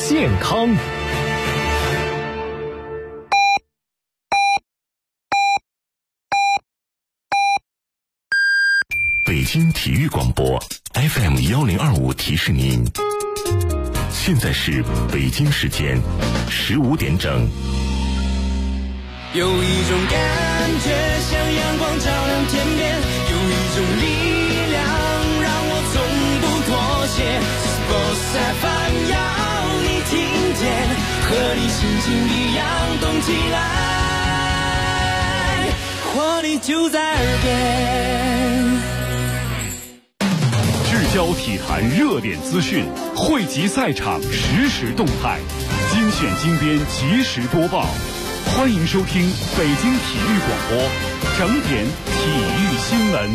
健康。 北京体育广播 FM1025提示您，现在是北京时间15点整。 有一种感觉像阳光照亮天边，有一种力量让我从不妥协。Sports FM 要你听见，和你心情一样动起来，活力就在耳边。 聚焦体坛热点资讯，汇集赛场实时动态，精选精编及时播报。欢迎收听北京体育广播整点体育新闻。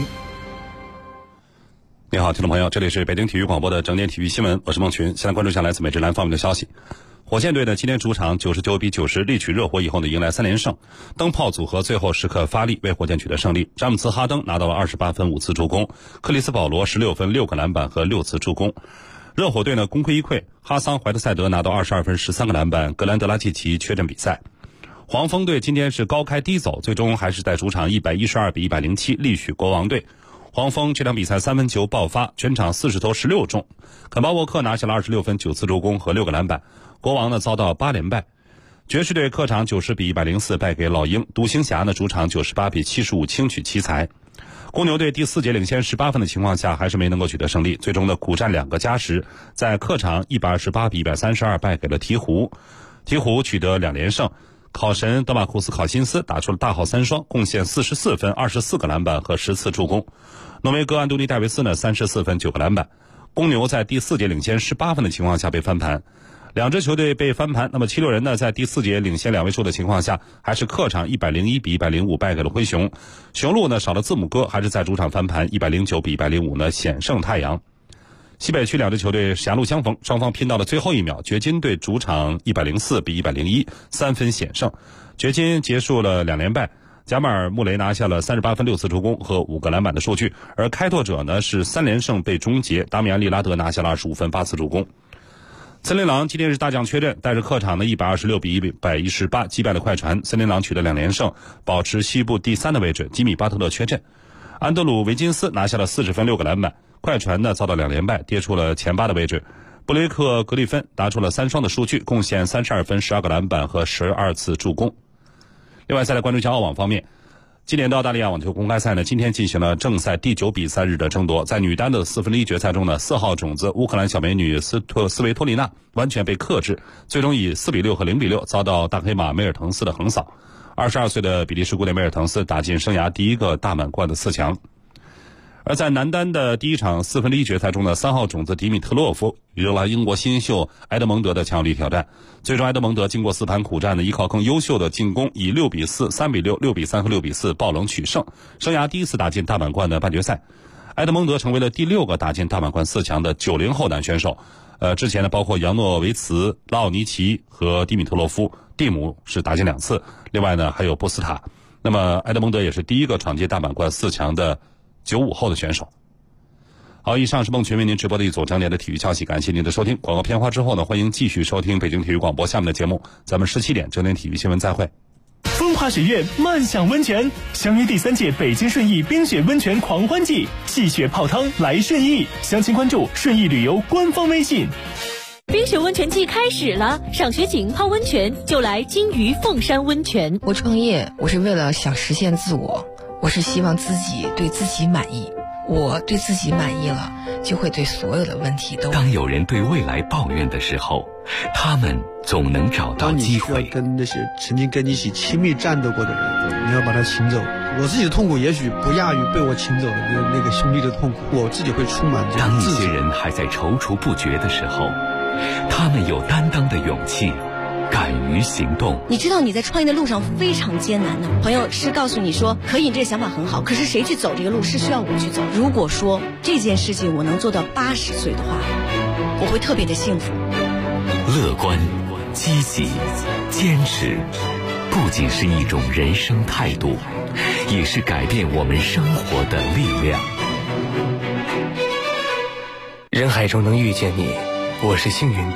你好，听众朋友，这里是北京体育广播的整点体育新闻，我是孟群。现在关注一下来自美职篮方面的消息。火箭队呢，今天主场99比90力取热火以后呢，迎来3连胜。灯泡组合最后时刻发力，为火箭取得胜利。詹姆斯·哈登拿到了28分5次助攻，克里斯·保罗16分6个篮板和6次助攻。热火队呢功亏一篑，哈桑·怀特塞德拿到22分13个篮板，格兰德拉季奇缺阵比赛。黄蜂队今天是高开低走，最终还是在主场112比107力取国王队。黄蜂这场比赛3分球爆发，全场40投16中。肯巴沃克拿下了26分9次助攻和6个篮板。国王呢遭到8连败。爵士队客场90比104败给老鹰。独行侠呢主场98比75轻取奇才。公牛队第4节领先18分的情况下，还是没能够取得胜利，最终呢苦战2个加时，在客场128比132败给了鹈鹕。鹈鹕取得2连胜。考神德马库斯考辛斯打出了大号3双，贡献44分24个篮板和10次助攻。诺维戈安东尼戴维斯呢34分9个篮板。公牛在第4节领先18分的情况下被翻盘。两支球队被翻盘，那么76人呢在第4节领先2位数的情况下，还是客场101比105败给了灰熊。雄鹿呢少了字母哥，还是在主场翻盘109比105呢险胜太阳。西北区两支球队狭路相逢，双方拼到了最后一秒。掘金队主场104比101 3分险胜，掘金结束了2连败。贾马尔·穆雷拿下了38分6次助攻和5个篮板的数据，而开拓者呢是3连胜被终结，达米安·利拉德拿下了25分8次助攻。森林狼今天是大将缺阵，带着客场的126比118击败了快船，森林狼取得2连胜，保持西部第3的位置。吉米·巴特勒缺阵，安德鲁·维金斯拿下了40分6个篮板。快船呢遭到2连败，跌出了前8的位置。布雷克·格里芬打出了3双的数据，贡献32分12个篮板和12次助攻。另外再来关注一下澳网方面，今年的澳大利亚网球公开赛呢，今天进行了正赛第9比赛日的争夺。在女单的4分之一决赛中呢，4号种子乌克兰小美女斯维托利娜完全被克制，最终以4比6和0比6遭到大黑马梅尔滕斯的横扫。22岁的比利时姑娘梅尔滕斯打进生涯第一个大满贯的4强。而在男单的第一场4分之一决赛中呢，3号种子迪米特洛夫迎来英国新秀埃德蒙德的强有力挑战。最终埃德蒙德经过4盘苦战呢，依靠更优秀的进攻，以6比4、3比6、6比3和6比4爆冷取胜，生涯第一次打进大满贯的半决赛。埃德蒙德成为了第6个打进大满贯4强的90后男选手。之前呢，包括扬诺维茨、拉奥尼奇和迪米特洛夫，蒂姆是打进2次，另外呢还有波斯塔。那么埃德蒙德也是第一个闯进大满贯4强的95后的选手。好，以上是孟群为您直播的一组整点的体育消息，感谢您的收听。广告片花之后呢，欢迎继续收听北京体育广播下面的节目，咱们17点整点体育新闻再会。 风华雪月漫享温泉，相约第3届北京顺义冰雪温泉狂欢季，戏雪泡汤来顺义，详情关注顺义旅游官方微信。 冰雪温泉季开始了，赏雪景泡温泉就来金鱼凤山温泉。 我创业，我是为了想实现自我，我是希望自己对自己满意，我对自己满意了，就会对所有的问题都。 当有人对未来抱怨的时候，他们总能找到机会。 当你需要跟那些曾经跟你一起亲密战斗过的人，你要把他请走。我自己的痛苦也许不亚于被我请走的那个兄弟的痛苦，我自己会充满这当一种自责。 些人还在踌躇不决的时候，他们有担当的勇气，敢于行动。 你知道你在创业的路上非常艰难的，朋友是告诉你说可以，你这个想法很好，可是谁去走这个路是需要我去走。如果说这件事情我能做到80岁的话，我会特别的幸福。 乐观、积极、坚持，不仅是一种人生态度，也是改变我们生活的力量。 人海中能遇见你，我是幸运的。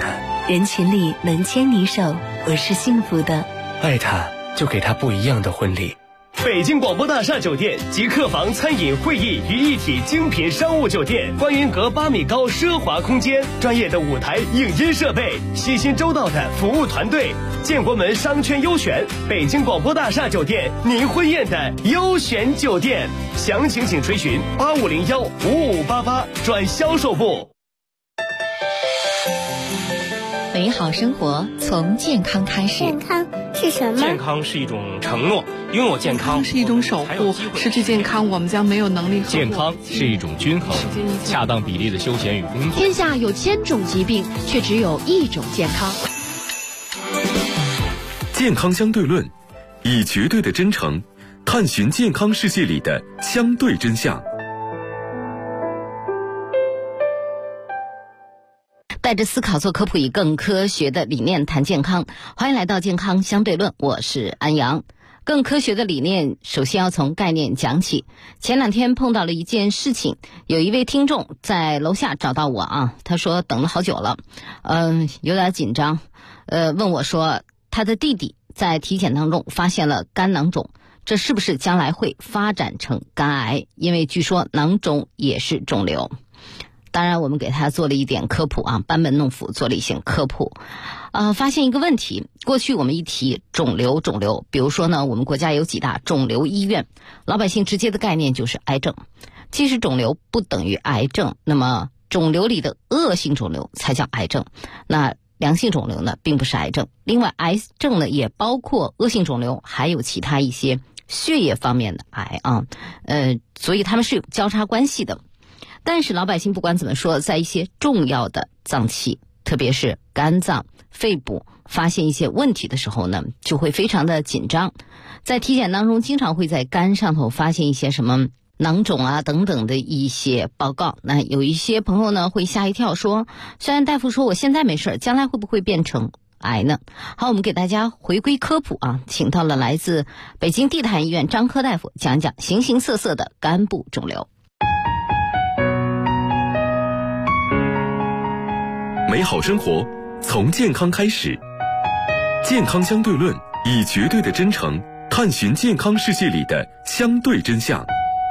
人群里能牵你手，我是幸福的。 爱他，就给他不一样的婚礼。 北京广播大厦酒店集客房、餐饮、会议于一体精品商务酒店，观云阁8米高奢华空间，专业的舞台影音设备，细心周到的服务团队，建国门商圈优选，北京广播大厦酒店，您婚宴的优选酒店。详情请垂询85015588转销售部。 美好生活从健康开始。 健康是什么？ 健康是一种承诺，拥有健康是一种守护，失去健康我们将没有能力。 健康是一种均衡，恰当比例的休闲与工作。 天下有1000种疾病，却只有1种健康。 健康相对论，以绝对的真诚探寻健康世界里的相对真相。 带着思考做科普，以更科学的理念谈健康。欢迎来到健康相对论，我是安阳。更科学的理念首先要从概念讲起。前2天碰到了一件事情，有一位听众在楼下找到我啊，他说等了好久了，有点紧张，问我说他的弟弟在体检当中发现了肝囊肿，这是不是将来会发展成肝癌？因为据说囊肿也是肿瘤。当然我们给他做了一点科普啊，班门弄斧做了一些科普。发现一个问题，过去我们一提肿瘤，比如说呢，我们国家有几大肿瘤医院，老百姓直接的概念就是癌症。其实肿瘤不等于癌症，那么肿瘤里的恶性肿瘤才叫癌症，那良性肿瘤呢并不是癌症。另外癌症呢也包括恶性肿瘤，还有其他一些血液方面的癌啊，所以他们是有交叉关系的。但是老百姓不管怎么说，在一些重要的脏器，特别是肝脏、肺部发现一些问题的时候呢，就会非常的紧张。在体检当中经常会在肝上头发现一些什么囊肿啊等等的一些报告。那有一些朋友呢会吓一跳，说虽然大夫说我现在没事，将来会不会变成癌呢？好，我们给大家回归科普啊，请到了来自北京地坛医院张科大夫讲讲形形色色的肝部肿瘤。 美好生活从健康开始，健康相对论，以绝对的真诚探寻健康世界里的相对真相。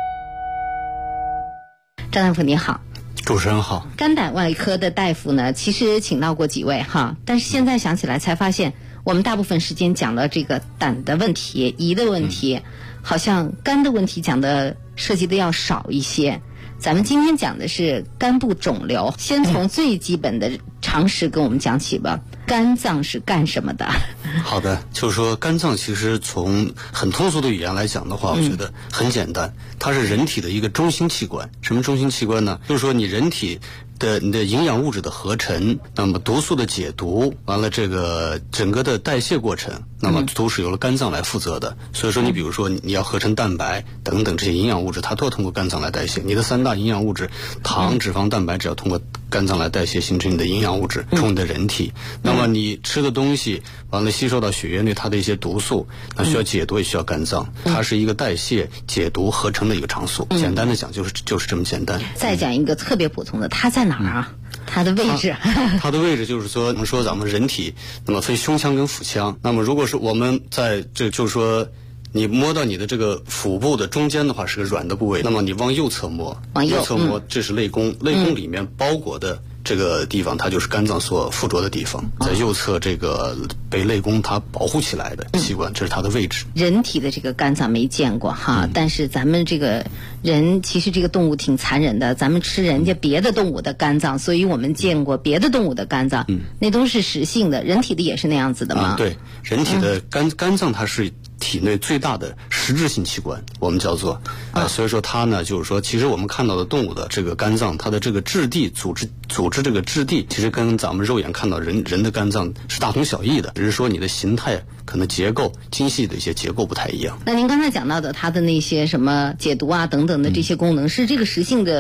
张大夫你好。 主持人好。 肝胆外科的大夫呢，其实请到过几位哈，但是现在想起来才发现，我们大部分时间讲了这个胆的问题、胰的问题，好像肝的问题讲的涉及的要少一些。咱们今天讲的是肝部肿瘤，先从最基本的常识跟我们讲起吧。肝脏是干什么的？ 好的，就是说肝脏其实从很通俗的语言来讲的话，我觉得很简单，它是人体的一个中心器官。什么中心器官呢？就是说你人体的你的营养物质的合成，那么毒素的解毒，完了这个整个的代谢过程，那么都是由了肝脏来负责的。所以说你比如说你要合成蛋白等等这些营养物质，它都要通过肝脏来代谢。你的3大营养物质糖、脂肪、蛋白，只要通过肝脏来代谢，形成你的营养物质，充你的人体。那么你吃的东西完了吸收到血液内，它的一些毒素，那需要解毒也需要肝脏，它是一个代谢、解毒、合成的一个场所。简单的讲就是这么简单。 再讲一个特别普通的，它在哪儿啊？它的位置？ 它的位置就是说，我们说咱们人体那么分胸腔跟腹腔，那么如果是我们在这就是说你摸到你的这个腹部的中间的话是个软的部位，那么你往右侧摸，右侧摸，这是肋弓，肋弓里面包裹的这个地方，它就是肝脏所附着的地方，在右侧这个被肋弓它保护起来的器官，这是它的位置。 人体的这个肝脏没见过哈，但是咱们这个人其实这个动物挺残忍的，咱们吃人家别的动物的肝脏，所以我们见过别的动物的肝脏，那都是实性的，人体的也是那样子的吗？ 对，人体的肝脏它是体内最大的实质性器官，我们叫做所以说它呢就是说，其实我们看到的动物的这个肝脏，它的这个质地组织这个质地，其实跟咱们肉眼看到人的肝脏是大同小异的，只是说你的形态可能结构精细的一些结构不太一样。 那您刚才讲到的它的那些什么解毒啊等等的这些功能，是这个实性的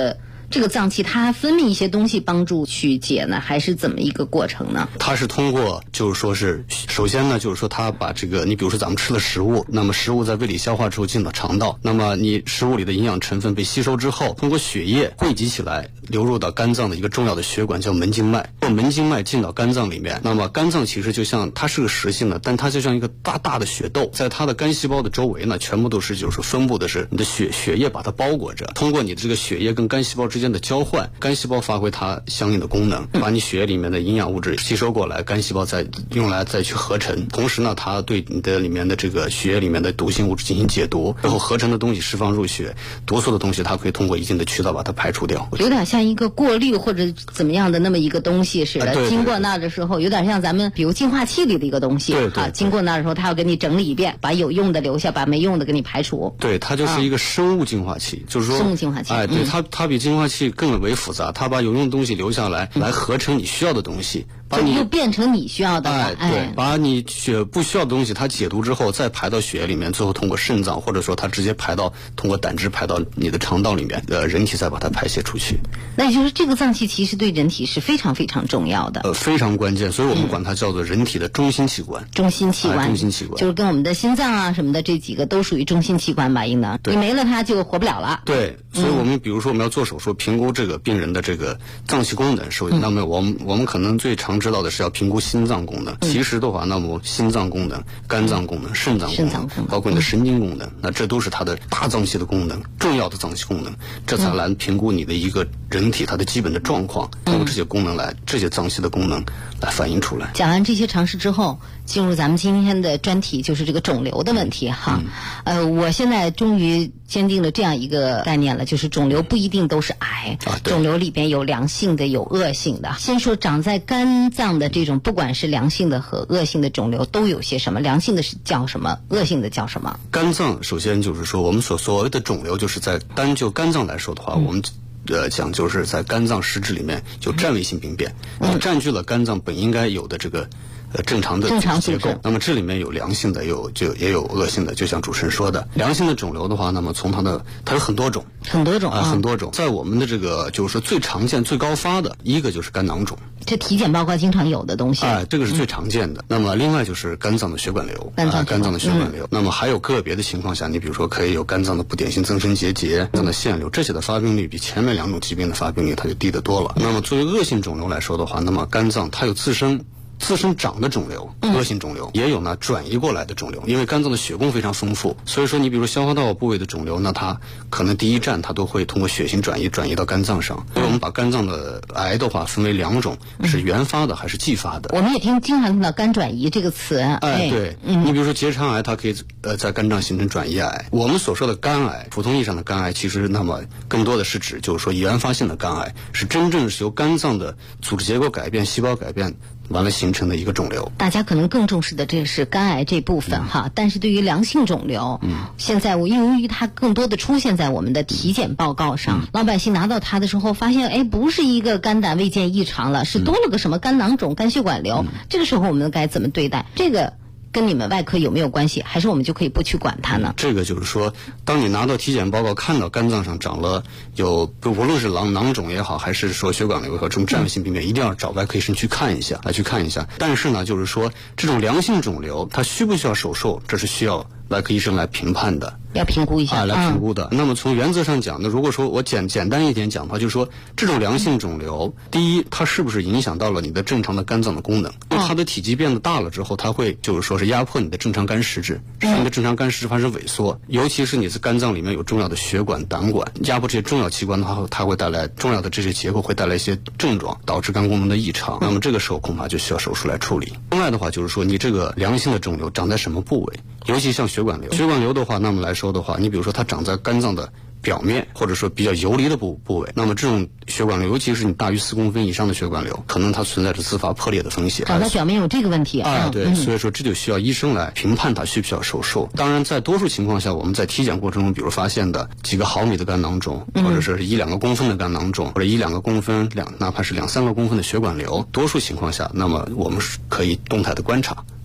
这个脏器它分泌一些东西帮助去解呢，还是怎么一个过程呢？ 它是通过就是说是首先呢，就是说它把这个你比如说咱们吃了食物，那么食物在胃里消化之后进到肠道，那么你食物里的营养成分被吸收之后，通过血液汇集起来流入到肝脏的一个重要的血管叫门静脉，门静脉进到肝脏里面，那么肝脏其实就像它是个实性的，但它就像一个大大的血窦，在它的肝细胞的周围呢，全部都是就是分布的是你的血液把它包裹着，通过你的这个血液跟肝细胞之间的交换，肝细胞发挥它相应的功能，把你血液里面的营养物质吸收过来，肝细胞再用来再去合成，同时呢，它对你的里面的这个血液里面的毒性物质进行解毒，然后合成的东西释放入血，毒素的东西它可以通过一定的渠道把它排除掉， 有点像一个过滤或者怎么样的那么一个东西似的。经过那儿的时候，有点像咱们比如净化器里的一个东西。对，经过那儿的时候，它要给你整理一遍，把有用的留下，把没用的给你排除。 对，它就是一个生物净化器，就是说生物净化器。 对，它比净化器更为复杂，它把有用的东西留下来，来合成你需要的东西。把你又变成你需要的了。 对，把你血不需要的东西它解毒之后再排到血液里面，最后通过肾脏或者说它直接通过胆汁排到你的肠道里面，人体再把它排泄出去。 那也就是这个脏器其实对人体是非常非常重要的， 非常关键，所以我们管它叫做人体的中心器官。 中心器官， 中心器官就是跟我们的心脏啊什么的这几个都属于中心器官吧，应当你没了它就活不了了。 对，所以我们比如说我们要做手术评估这个病人的这个脏器功能，那么我们可能最常知道的是要评估心脏功能，其实的话，那么心脏功能、肝脏功能、肾脏功能，包括你的神经功能，那这都是它的大脏器的功能，重要的脏器功能，这才来评估你的一个人体它的基本的状况，通过这些功能来，这些脏器的功能来反映出来。 讲完这些常识之后，进入咱们今天的专题，就是这个肿瘤的问题哈。我现在终于坚定了这样一个概念了，就是肿瘤不一定都是癌，肿瘤里边有良性的，有恶性的。先说长在肝脏的这种，不管是良性的和恶性的肿瘤，都有些什么？良性的是叫什么？恶性的叫什么？ 肝脏首先就是说，我们所谓的肿瘤，就是在就肝脏来说的话，我们讲就是在肝脏实质里面有占位性病变，占据了肝脏本应该有的这个正常的结构。那么这里面有良性的，也有恶性的，就像主持人说的，良性的肿瘤的话，那么从它有很多种，很多种。在我们的这个就是说最常见、最高发的一个就是肝囊肿， 这体检报告经常有的东西。 这个是最常见的。那么另外就是肝脏的血管瘤，肝脏的血管瘤。那么还有个别的情况下，你比如说可以有肝脏的不典型增生结节、肝脏的腺瘤，这些的发病率比前面两种疾病的发病率它就低得多了。那么作为恶性肿瘤来说的话，那么肝脏它有自身长的肿瘤，恶性肿瘤，也有呢转移过来的肿瘤。因为肝脏的血供非常丰富，所以说你比如说消化道部位的肿瘤，那它可能第一站它都会通过血型转移到肝脏上。所以我们把肝脏的癌的话分为两种，是原发的还是继发的。 我们也经常听到肝转移这个词。 对，你比如说结肠癌，它可以在肝脏形成转移癌。我们所说的肝癌，普通意义上的肝癌，其实那么更多的是指就是说原发性的肝癌，是真正是由肝脏的组织结构改变、细胞改变完了形成的一个肿瘤。 大家可能更重视的这是肝癌这部分哈，但是对于良性肿瘤，现在由于它更多的出现在我们的体检报告上，老百姓拿到它的时候发现，不是一个肝胆未见异常了，是多了个什么肝囊肿、肝血管瘤，这个时候我们该怎么对待这个？跟你们外科有没有关系？还是我们就可以不去管它呢？ 这个就是说，当你拿到体检报告看到肝脏上长了无论是囊肿也好，还是说血管瘤也好，这种占位性病变，一定要找外科医生去看一下。但是呢，就是说这种良性肿瘤它需不需要手术，这是需要外科医生来评判的。 要评估一下， 来评估的。那么从原则上讲，那如果说我简单一点讲的话，就是说这种良性肿瘤，第一，它是不是影响到了你的正常的肝脏的功能？它的体积变得大了之后，它会就是说是压迫你的正常肝实质，使你的正常肝实质发生萎缩。尤其是你的肝脏里面有重要的血管、胆管，压迫这些重要器官的话，它会带来重要的这些结构会带来一些症状，导致肝功能的异常。那么这个时候恐怕就需要手术来处理。另外的话就是说，你这个良性的肿瘤长在什么部位？尤其像血管瘤，血管瘤的话，那么来说的话，你比如说它长在肝脏的表面，或者说比较游离的部位，那么这种血管瘤，尤其是你大于4公分以上的血管瘤，可能它存在着自发破裂的风险。 长在表面有这个问题对，所以说这就需要医生来评判它需不需要手术。当然，在多数情况下，我们在体检过程中，比如发现的几个毫米的肝囊肿，或者是1-2个公分的肝囊肿，或者1-2个公分，哪怕是2-3个公分的血管瘤，多数情况下，那么我们是可以动态的观察。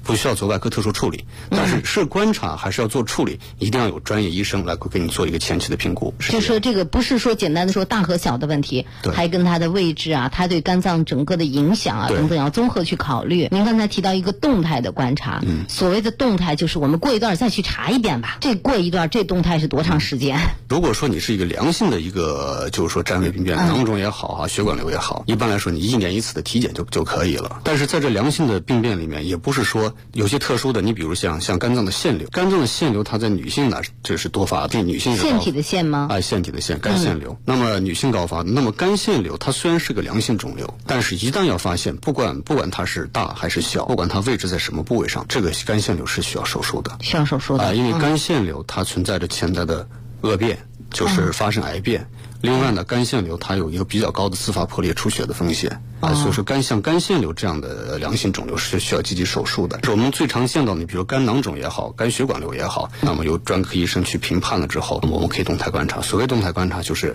不需要做外科特殊处理，但是观察还是要做处理，一定要有专业医生来给你做一个前期的评估。 就说这个不是说简单的说大和小的问题，还跟它的位置啊，它对肝脏整个的影响啊等等要综合去考虑。您刚才提到一个动态的观察，所谓的动态就是我们过一段再去查一遍吧，这过一段这动态是多长时间？ 如果说你是一个良性的一个就是说占位病变，囊肿也好血管瘤也好，一般来说你1年1次的体检就可以了。但是在这良性的病变里面，也不是说有些特殊的，你比如像肝脏的腺瘤，肝脏的腺瘤它在女性呢这是多发的，女性是腺体的腺吗？ 腺体的腺，肝腺瘤。那么女性高发的，那么肝腺瘤它虽然是个良性肿瘤，但是一旦要发现，不管它是大还是小，不管它位置在什么部位上，这个肝腺瘤是需要手术的， 需要手术的。 因为肝腺瘤它存在着潜在的恶变，就是发生癌变。另外呢，肝腺瘤它有一个比较高的自发破裂出血的风险所以说像肝腺瘤这样的良性肿瘤是需要积极手术的。是我们最常见到的，比如肝囊肿也好，肝血管瘤也好，那么由专科医生去评判了之后，我们可以动态观察。所谓动态观察就是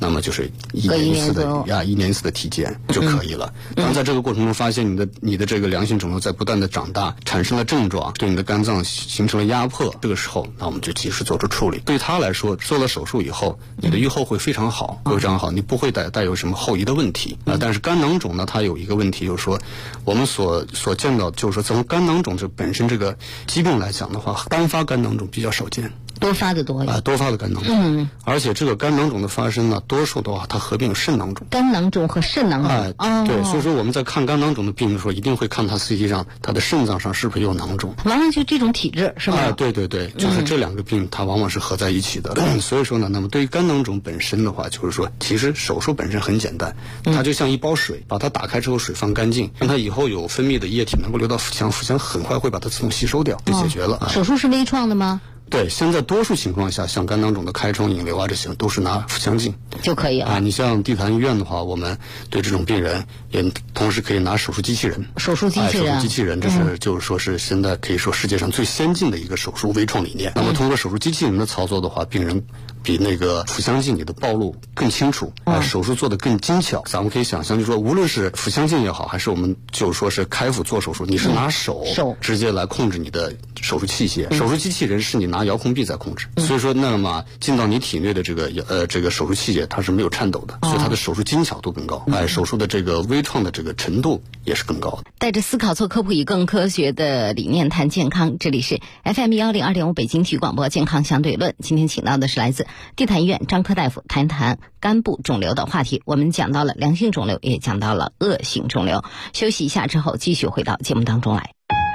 1年1次的体检就可以了。当在这个过程中发现你的这个良性肿瘤在不断的长大，产生了症状，对你的肝脏形成了压迫，这个时候那我们就及时做出处理。对他来说，做了手术以后，你的预后会非常好，你不会带有什么后遗的问题但是肝囊肿呢，它有一个问题，就是说我们所见到，就是说从肝囊肿这本身这个疾病来讲的话，单发肝囊肿比较少见， 多发的多多发的肝囊肿而且这个肝囊肿的发生呢，多数的话它合并有肾囊肿。 肝囊肿和肾囊肿对，所以说我们在看肝囊肿的病的时候，一定会看它 CT 上它的肾脏上是不是有囊肿。 往往就这种体质是吗？ 对，就是这两个病它往往是合在一起的所以说呢，那么对于肝囊肿本身的话，就是说其实手术本身很简单，它就像一包水，把它打开之后水放干净，让它以后有分泌的液体能够流到腹腔，腹腔很快会把它自动吸收掉，就解决了手术是微创的吗？ 对，现在多数情况下，像肝囊肿的开创引流这些都是拿腹腔镜就可以了你像地坛医院的话，我们对这种病人也同时可以拿手术机器人。 手术机器人这是就是说是现在可以说世界上最先进的一个手术微创理念那么通过手术机器人的操作的话，病人比那个腹腔镜里的暴露更清楚手术做得更精巧。咱们可以想象，就是说无论是腹腔镜也好，还是我们就是说是开腹做手术，你是拿手直接来控制你的手术器械手术机器人是你拿遥控臂在控制所以说那么进到你体内的这个手术器械它是没有颤抖的所以它的手术精巧度更高手术的这个微创的这个程度也是更高的。 带着思考做科普，以更科学的理念谈健康，这里是 FM102.5 北京体育广播健康相对论。今天请到的是来自地坛医院张科大夫，谈谈肝部肿瘤的话题。我们讲到了良性肿瘤，也讲到了恶性肿瘤。休息一下之后继续回到节目当中来。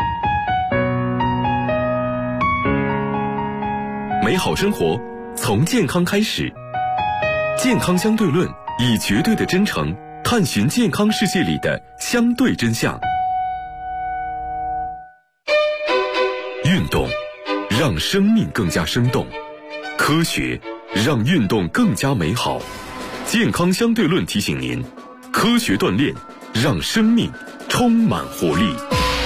美好生活从健康开始，健康相对论以绝对的真诚探寻健康世界里的相对真相。运动让生命更加生动，科学让运动更加美好。健康相对论提醒您，科学锻炼让生命充满活力。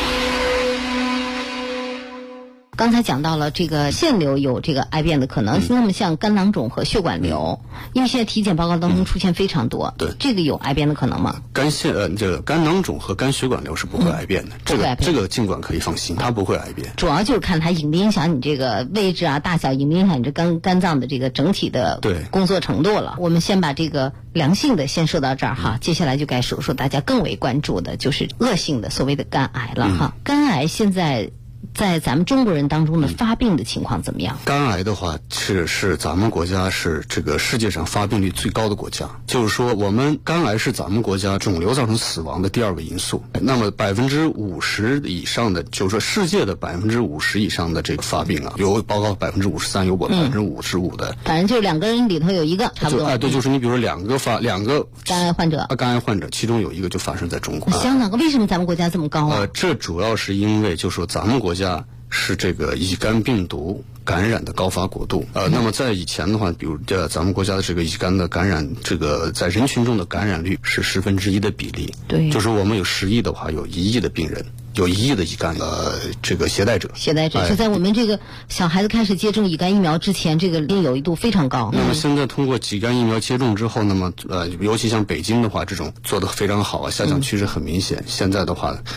刚才讲到了这个腺瘤有这个癌变的可能，那么像肝囊肿和血管瘤，因为现在体检报告当中出现非常多， 对， 这个有癌变的可能吗？ 这个肝囊肿和肝血管瘤是不会癌变的，这个尽管可以放心，它不会癌变。 主要就是看它影不影响你这个位置大小，影不影响你这肝脏的这个整体的工作程度了。我们先把这个良性的先说到这儿接下来就该说大家更为关注的就是恶性的所谓的肝癌了肝癌现在在咱们中国人当中的发病的情况怎么样？ 肝癌的话是咱们国家是这个世界上发病率最高的国家，就是说我们肝癌是咱们国家肿瘤造成死亡的第2个因素。那么50%以上的，就是说世界的50%以上的这个发病有包括53%，有55%的， 反正就2个人里头有一个，差不多。 对，就是你比如说两个肝癌患者，其中有一个就发生在中国。 香港为什么咱们国家这么高这主要是因为就是说咱们国家是这个乙肝病毒感染的高发国度那么在以前的话，比如咱们国家的这个乙肝的感染，这个在人群中的感染率是1/10的比例。 对， 就是我们有10亿的话，有1亿的病人，有1亿的乙肝这个携带者就在我们这个小孩子开始接种乙肝疫苗之前，这个病友一度非常高。 那么现在通过乙肝疫苗接种之后，那么尤其像北京的话，这种做得非常好下降趋势很明显现在的话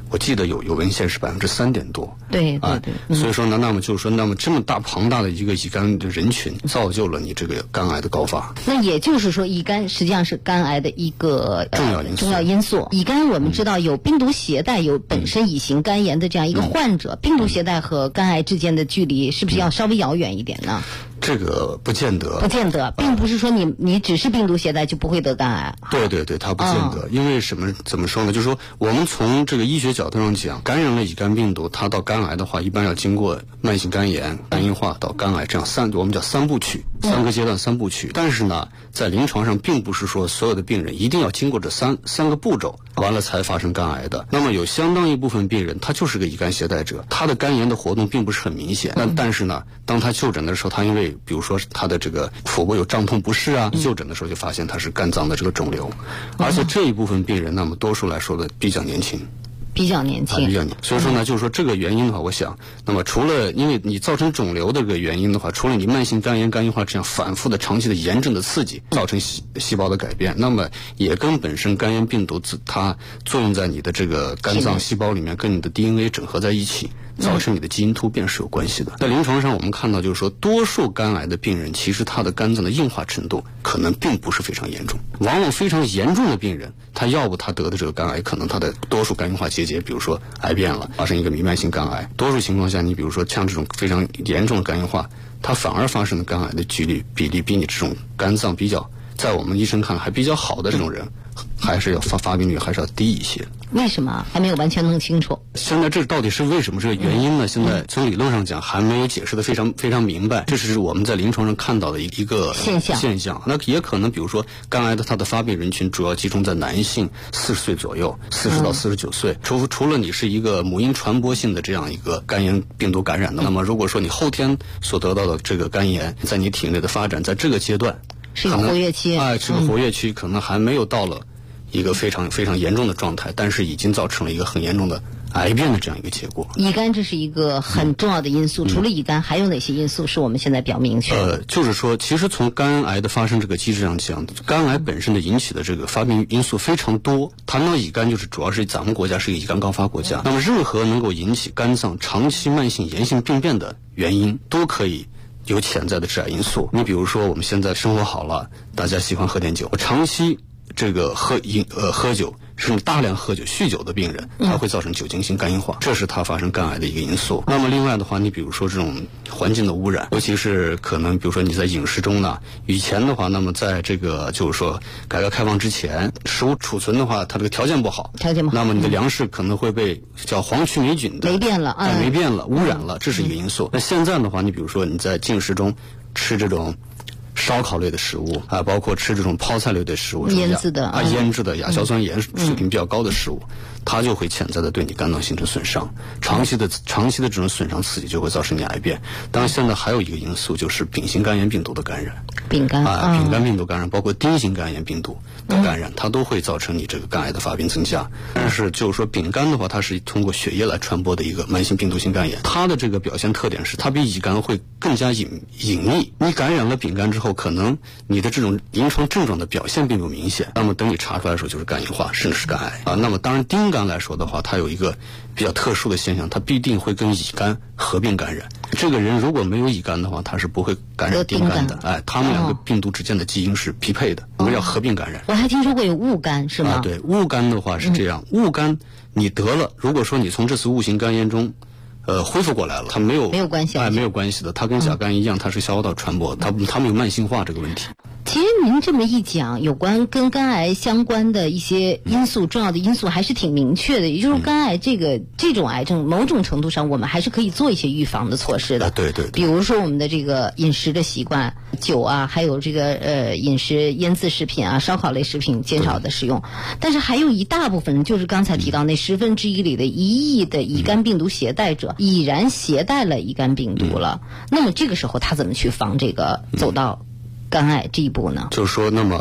我记得有文献是3%多。 对对对。 所以说呢，那么就是说，那么这么庞大的一个乙肝的人群，造就了你这个肝癌的高发。 那也就是说，乙肝实际上是肝癌的一个重要因素。乙肝我们知道有病毒携带，有本身乙型肝炎的这样一个患者，病毒携带和肝癌之间的距离是不是要稍微遥远一点呢？ 这个不见得， 并不是说你只是病毒携带就不会得肝癌。 对对对，它不见得，因为怎么说呢？就是说，我们从这个医学角度上讲，感染了乙肝病毒，它到肝癌的话，一般要经过慢性肝炎、肝硬化到肝癌这样我们叫3部曲，3个阶段3部曲。但是呢，在临床上并不是说所有的病人一定要经过这三个步骤，完了才发生肝癌的。那么有相当一部分病人，他就是个乙肝携带者，他的肝炎的活动并不是很明显，但是呢，当他就诊的时候，他因为比如说他的这个腹部有胀痛不适啊，就诊的时候就发现他是肝脏的这个肿瘤，而且这一部分病人，那么多数来说的比较年轻。所以说呢，就是说这个原因的话，我想，那么除了因为你造成肿瘤的这个原因的话，除了你慢性肝炎、肝硬化这样反复的、长期的炎症的刺激造成细胞的改变，那么也跟本身肝炎病毒它作用在你的这个肝脏细胞里面，跟你的 DNA 整合在一起，造成你的基因突变是有关系的。在临床上我们看到，就是说多数肝癌的病人，其实他的肝脏的硬化程度可能并不是非常严重，往往非常严重的病人，他要不他得的这个肝癌，可能他的多数肝硬化结节，比如说癌变了，发生一个弥漫性肝癌。多数情况下，你比如说像这种非常严重的肝硬化，它反而发生的肝癌的比例比你这种肝脏比较，在我们医生看还比较好的这种人，还是要发病率还是要低一些。 为什么还没有完全弄清楚？ 现在这到底是为什么这个原因呢？现在从理论上讲还没有解释的非常明白，这是我们在临床上看到的一个现象。那也可能比如说肝癌的它的发病人群主要集中在男性40岁左右，40到49岁。除了你是一个母婴传播性的这样一个肝炎病毒感染的，那么如果说你后天所得到的这个肝炎在你体内的发展，在这个阶段是一个活跃期， 这个活跃期可能还没有到了一个非常严重的状态，但是已经造成了一个很严重的癌变的这样一个结果。 乙肝这是一个很重要的因素，除了乙肝还有哪些因素是我们现在比较明确的？ 就是说其实从肝癌的发生这个机制上讲，肝癌本身的引起的这个发病因素非常多。谈到乙肝，就是主要是咱们国家是一个乙肝高发国家，那么任何能够引起肝脏长期慢性炎性病变的原因都可以有潜在的致癌因素。你比如说我们现在生活好了，大家喜欢喝点酒，长期这个喝酒，甚至大量喝酒、酗酒的病人，它会造成酒精性肝硬化，这是它发生肝癌的一个因素。那么另外的话，你比如说这种环境的污染，尤其是可能比如说你在饮食中呢，以前的话，那么在这个就是说改革开放之前，食物储存的话，它这个条件不好，那么你的粮食可能会被叫黄曲霉菌的霉变了， 污染了，这是一个因素。那现在的话，你比如说你在进食中吃这种烧烤类的食物啊，包括吃这种泡菜类的食物， 腌制的亚硝酸盐水平比较高的食物，它就会潜在的对你肝脏形成损伤，长期的这种损伤刺激就会造成你癌变。当然，现在还有一个因素就是丙型肝炎病毒的感染，丙肝病毒感染，包括丁型肝炎病毒的感染，它都会造成你这个肝癌的发病增加。但是就是说丙肝的话，它是通过血液来传播的一个慢性病毒性肝炎，它的这个表现特点是它比乙肝会更加隐匿。你感染了丙肝之后，可能你的这种临床症状的表现并不明显，那么等你查出来的时候就是肝硬化，甚至是肝癌啊。那么当然丁肝来说的话，它有一个比较特殊的现象，它必定会跟乙肝合并感染。这个人如果没有乙肝的话，他是不会感染丁肝的。他们两个病毒之间的基因是匹配的，我们要合并感染。 我还听说过有戊肝，是吗？ 对，戊肝的话是这样，戊肝你得了，如果说你从这次戊型肝炎中恢复过来了，它没有关系，没有关系的，它跟甲肝一样，它是消化道传播，它没有慢性化这个问题。 其实您这么一讲，有关跟肝癌相关的一些因素，重要的因素还是挺明确的。也就是肝癌这种癌症，某种程度上我们还是可以做一些预防的措施的。 对， 比如说我们的这个饮食的习惯，酒啊，还有这个饮食腌制食品啊、烧烤类食品减少的使用。但是还有一大部分人，就是刚才提到那1/10里的1亿的乙肝病毒携带者，已然携带了乙肝病毒了。那么这个时候他怎么去防这个走到肝癌这一步呢？ 就是说，那么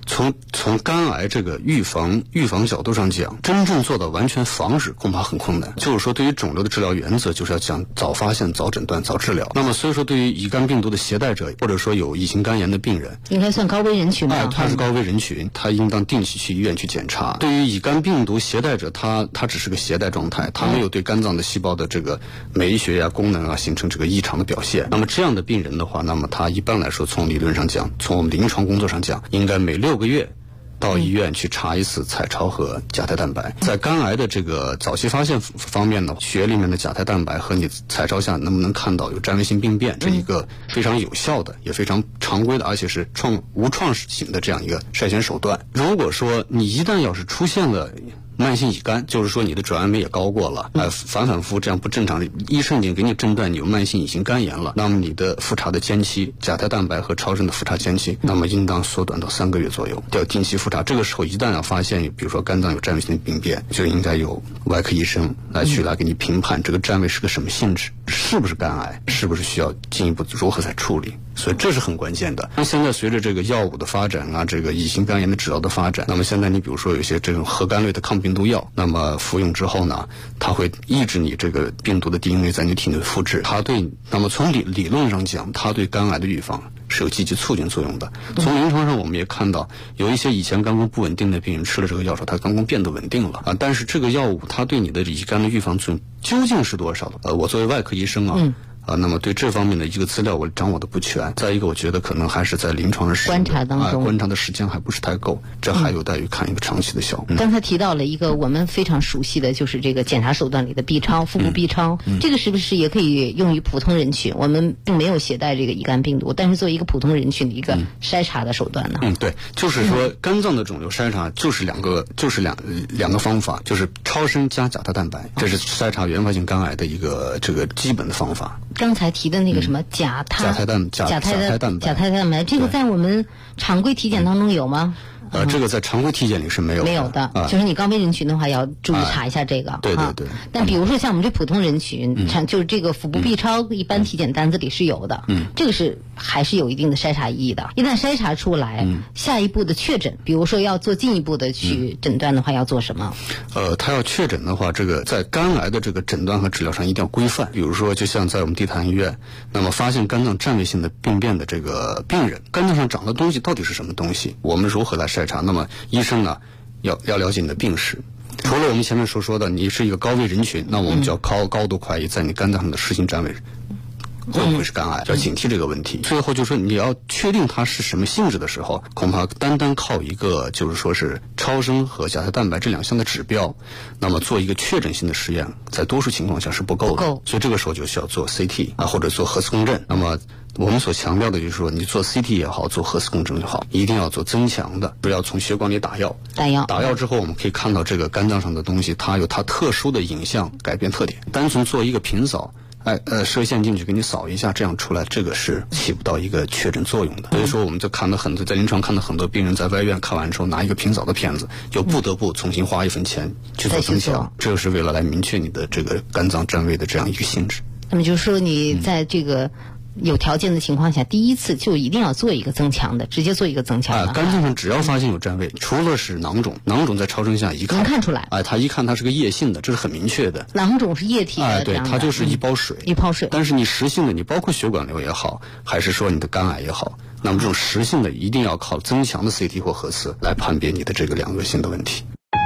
从肝癌这个预防角度上讲，真正做到完全防止恐怕很困难。就是说，对于肿瘤的治疗原则，就是要讲早发现、早诊断、早治疗。那么，所以说对于乙肝病毒的携带者，或者说有乙型肝炎的病人， 应该算高危人群吧？ 他是高危人群，他应当定期去医院去检查。对于乙肝病毒携带者，他只是个携带状态，他没有对肝脏的细胞的这个免疫学呀、功能啊形成这个异常的表现。那么这样的病人的话，那么他一般来说，从理论上讲，从我们临床工作上讲，应该每6个月到医院去查一次彩超和甲胎蛋白。在肝癌的这个早期发现方面呢，血液里面的甲胎蛋白和你彩超下能不能看到有占位性病变，是一个非常有效的，也非常常规的，而且是无创性的这样一个筛选手段。如果说你一旦要是出现了慢性乙肝，就是说你的转氨酶也高过了，反复这样不正常，医生已经给你诊断你有慢性乙型肝炎了，那么你的复查的间期，甲胎蛋白和超声的复查间期，那么应当缩短到3个月左右，要定期复查。这个时候一旦要发现，比如说肝脏有占位性的病变，就应该有外科医生来给你评判这个占位是个什么性质，是不是肝癌，是不是需要进一步如何再处理。所以这是很关键的。那现在随着这个药物的发展啊，这个乙型肝炎的治疗的发展，那么现在你比如说有一些这种核苷类的抗病毒药，那么服用之后呢，它会抑制你这个病毒的 DNA 在你体内复制，那么从理论上讲，它对肝癌的预防是有积极促进作用的。从临床上我们也看到，有一些以前肝功不稳定的病人吃了这个药之后，他肝功变得稳定了啊。但是这个药物它对你的乙肝的预防作用究竟是多少？我作为外科医生那么对这方面的一个资料我掌握的不全。再一个，我觉得可能还是在临床的观察当中， 观察的时间还不是太够，这还有待于看一个长期的效果。 刚才提到了一个我们非常熟悉的，就是这个检查手段里的 B 超，腹部 B 超，这个是不是也可以用于普通人群？我们并没有携带这个乙肝病毒，但是作为一个普通人群的一个筛查的手段呢？ 对，就是说肝脏的肿瘤筛查就是两个方法，就是超声加甲胎蛋白，这是筛查原发性肝癌的一个这个基本的方法。 刚才提的那个什么甲胎蛋白，这个在我们常规体检当中有吗？ 这个在常规体检里是没有的， 就是你高危人群的话要注意查一下这个。 对。 但比如说像我们这普通人群，就是这个腹部 B 超一般体检单子里是有的，这个是还是有一定的筛查意义的。一旦筛查出来，下一步的确诊，比如说要做进一步的去诊断的话，要做什么？ 他要确诊的话，这个在肝癌的这个诊断和治疗上一定要规范。比如说，就像在我们地坛医院，那么发现肝脏占位性的病变的这个病人，肝脏上长的东西到底是什么东西？我们如何来筛查？那么医生呢，要了解你的病史。除了我们前面所说的，你是一个高危人群，那我们就要高度怀疑在你肝脏上的实行占位会不会是肝癌，要警惕这个问题。最后就是说，你要确定它是什么性质的时候，恐怕单靠一个就是说是超声和甲胎蛋白这2项的指标，那么做一个确诊性的实验，在多数情况下是不够的。所以这个时候就需要做 CT 或者做核磁共振。那么我们所强调的就是说，你做 CT 也好，做核磁共振也好，一定要做增强的，不要从血管里打药。打药之后，我们可以看到这个肝脏上的东西，它有它特殊的影像改变特点。单纯做一个平扫，射线进去给你扫一下，这样出来，这个是起不到一个确诊作用的。所以说，我们在临床看到很多病人在外院看完之后，拿一个平扫的片子，就不得不重新花一分钱去做增强，这个是为了来明确你的这个肝脏占位的这样一个性质。 那么就是说，你在这个有条件的情况下，第一次就一定要做一个增强的，直接做一个增强的。 肝脏上只要发现有占位，除了是囊肿在超声下一看能看出来， 它一看它是个液性的，这是很明确的。 囊肿是液体的， 对，它就是一包水，但是你实性的，你包括血管瘤也好，还是说你的肝癌也好，那么这种实性的一定要靠增强的 CT 或核磁来判别你的这个良恶性的问题。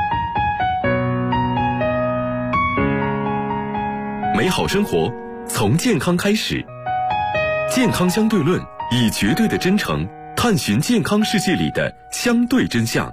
美好生活从健康开始，健康相对论以绝对的真诚探寻健康世界里的相对真相。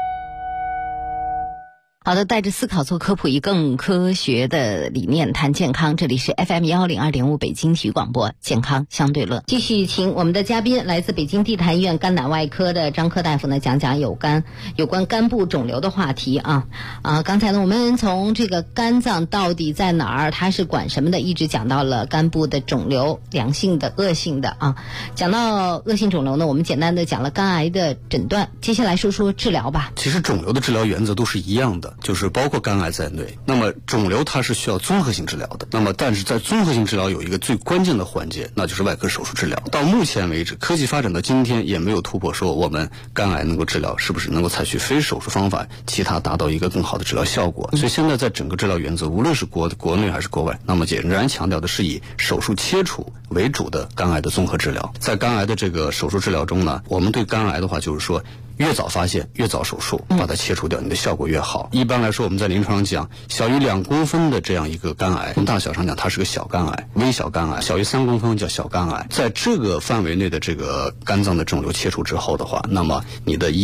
好的，带着思考做科普，以更科学的理念谈健康。这里是 FM102.5 北京体育广播健康相对论。继续请我们的嘉宾，来自北京地坛医院肝胆外科的张科大夫呢，讲讲有关肝部肿瘤的话题啊。刚才呢，我们从这个肝脏到底在哪儿，它是管什么的，一直讲到了肝部的肿瘤，良性的、恶性的啊。讲到恶性肿瘤呢，我们简单的讲了肝癌的诊断，接下来说说治疗吧。 其实肿瘤的治疗原则都是一样的。 就是包括肝癌在内。那么肿瘤它是需要综合性治疗的，那么但是在综合性治疗有一个最关键的环节，那就是外科手术治疗。到目前为止，科技发展到今天也没有突破说我们肝癌能够治疗是不是能够采取非手术方法，其他达到一个更好的治疗效果。所以现在在整个治疗原则，无论是国内还是国外，那么也仍然强调的是以手术切除为主的肝癌的综合治疗。在肝癌的这个手术治疗中呢，我们对肝癌的话就是说越早发现越早手术，把它切除掉，你的效果越好。一般来说我们在临床上讲，小于2公分的这样一个肝癌，从大小上讲它是个小肝癌，微小肝癌，小于3公分叫小肝癌。在这个范围内的这个肝脏的肿瘤切除之后的话，那么你的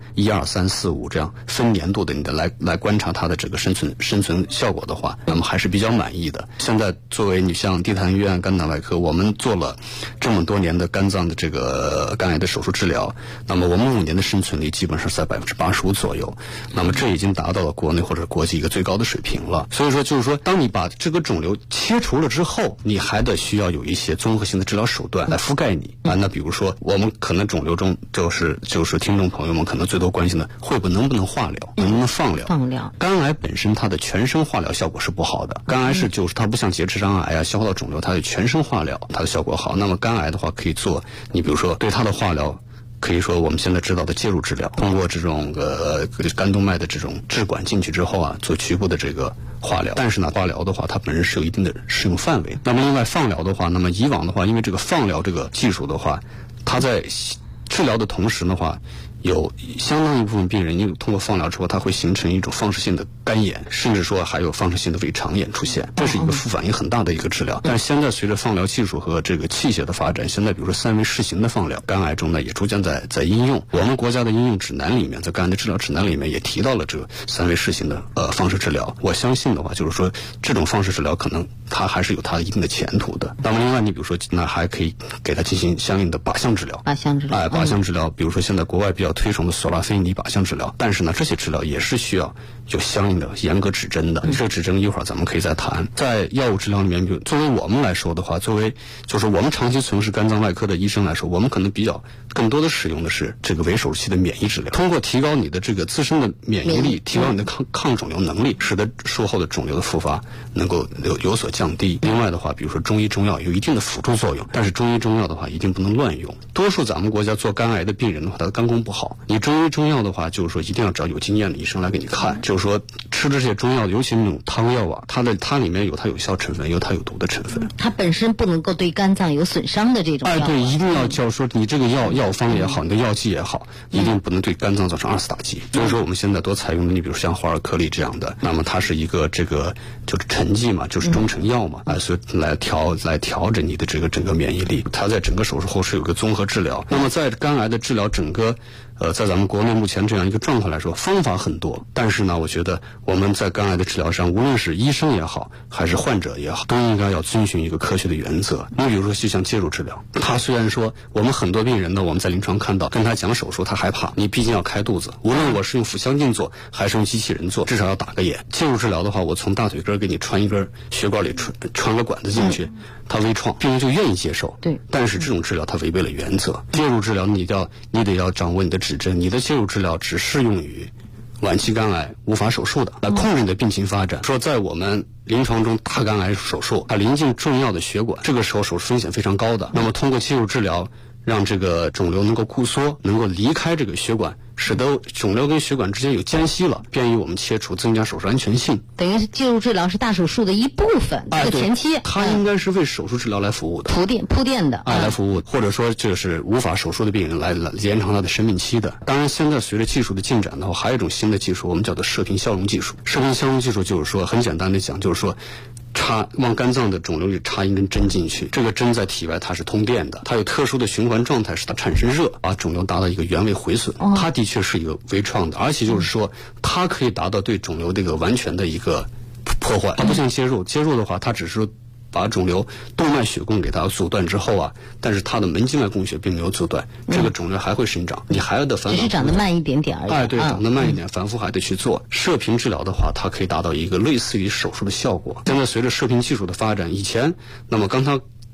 1、2、3、4、5这样分年度的你的来观察它的这个生存效果的话，那么还是比较满意的。现在作为你像地坛医院肝胆外科，我们做了这么多年的肝脏的这个肝癌的手术治疗，那么我们5年的生存率基本上是在85%左右，那么这已经达到了国内或者国际一个最高的水平了。所以说就是说，当你把这个肿瘤切除了之后，你还得需要有一些综合性的治疗手段来覆盖你啊。那比如说我们可能肿瘤中就是听众朋友们可能最多关心的，能不能化疗，能不能放疗？ 放疗。肝癌本身它的全身化疗效果是不好的，肝癌是就是它不像结直肠癌啊、消化道肿瘤，它的全身化疗它的效果好。那么肝癌的话可以做，你比如说对它的化疗，可以说我们现在知道的介入治疗，通过这种肝动脉的这种置管进去之后啊，做局部的这个化疗。但是呢，化疗的话它本身是有一定的适用范围。那么另外放疗的话，那么以往的话，因为这个放疗这个技术的话，它在治疗的同时的话，有相当一部分病人因为通过放疗之后，它会形成一种放射性的肝炎，甚至说还有放射性的胃肠炎出现，这是一个副反应很大的一个治疗。但是现在随着放疗技术和这个器械的发展，现在比如说3维视型的放疗，肝癌中呢也逐渐在应用。我们国家的应用指南里面，在肝癌的治疗指南里面也提到了这个3维视型的放射治疗。我相信的话，就是说这种放射治疗可能它还是有它一定的前途的。那么另外你比如说，那还可以给它进行相应的靶向治疗。 靶向治疗， 靶向治疗，比如说现在国外比较推崇的索拉菲尼靶向治疗，但是呢，这些治疗也是需要有相应的严格指针的。这个指针一会儿咱们可以再谈。在药物治疗里面，比如作为我们来说的话，作为就是我们长期从事肝脏外科的医生来说，我们可能更多的使用的是这个围手术期的免疫治疗，通过提高你的这个自身的免疫力，提高你的抗肿瘤能力，使得术后的肿瘤的复发能够有所降低。另外的话，比如说中医中药有一定的辅助作用，但是中医中药的话一定不能乱用。多数咱们国家做肝癌的病人的话，他的肝功不好，你中医中药的话，就是说一定要找有经验的医生来给你看，就是说吃这些中药，尤其那种汤药啊，它里面有它有效成分，有它有毒的成分， 它本身不能够对肝脏有损伤的这种药。 对，一定要叫说你这个药方也好，你的药剂也好，一定不能对肝脏造成2次打击。所以说我们现在多采用的，你比如像华尔颗粒这样的，那么它是一个这个就是沉剂嘛，就是中成药嘛，所以来调整你的这个整个免疫力。它在整个手术后是有个综合治疗。那么在肝癌的治疗整个在咱们国内目前这样一个状况来说，方法很多，但是呢，我觉得我们在肝癌的治疗上，无论是医生也好，还是患者也好，都应该要遵循一个科学的原则。你比如说，就像介入治疗，它虽然说我们很多病人呢，我们在临床看到，跟他讲手术，他害怕，你毕竟要开肚子，无论我是用腹腔镜做，还是用机器人做，至少要打个眼。介入治疗的话，我从大腿根给你穿一根血管里穿个管子进去，它微创，病人就愿意接受。 对， 但是这种治疗它违背了原则。介入治疗你得要掌握你的指针，你的介入治疗只适用于晚期肝癌无法手术的，来控制你的病情发展。说在我们临床中，大肝癌手术它临近重要的血管，这个时候手术风险非常高的。那么通过介入治疗，让这个肿瘤能够固缩，能够离开这个血管，使得肿瘤跟血管之间有间隙了，便于我们切除，增加手术安全性。 等于是介入治疗是大手术的一部分，这个前期它应该是为手术治疗来服务的， 铺垫的来服务，或者说就是无法手术的病人来延长他的生命期的。当然，现在随着技术的进展的话，还有一种新的技术，我们叫做射频消融技术。射频消融技术就是说，很简单的讲，就是说往肝脏的肿瘤里插一根针进去，这个针在体外它是通电的，它有特殊的循环状态，使它产生热，把肿瘤达到一个原位回损。它的确是一个微创的，而且就是说它可以达到对肿瘤这个完全的一个破坏。它不像介入的话，它只是把肿瘤动脉血供给它阻断之后啊，但是它的门静脉供血并没有阻断，这个肿瘤还会生长，你还要得反复， 只是长得慢一点点而已。 对，长得慢一点，反复还得去做。射频治疗的话，它可以达到一个类似于手术的效果。现在随着射频技术的发展，以前那么刚才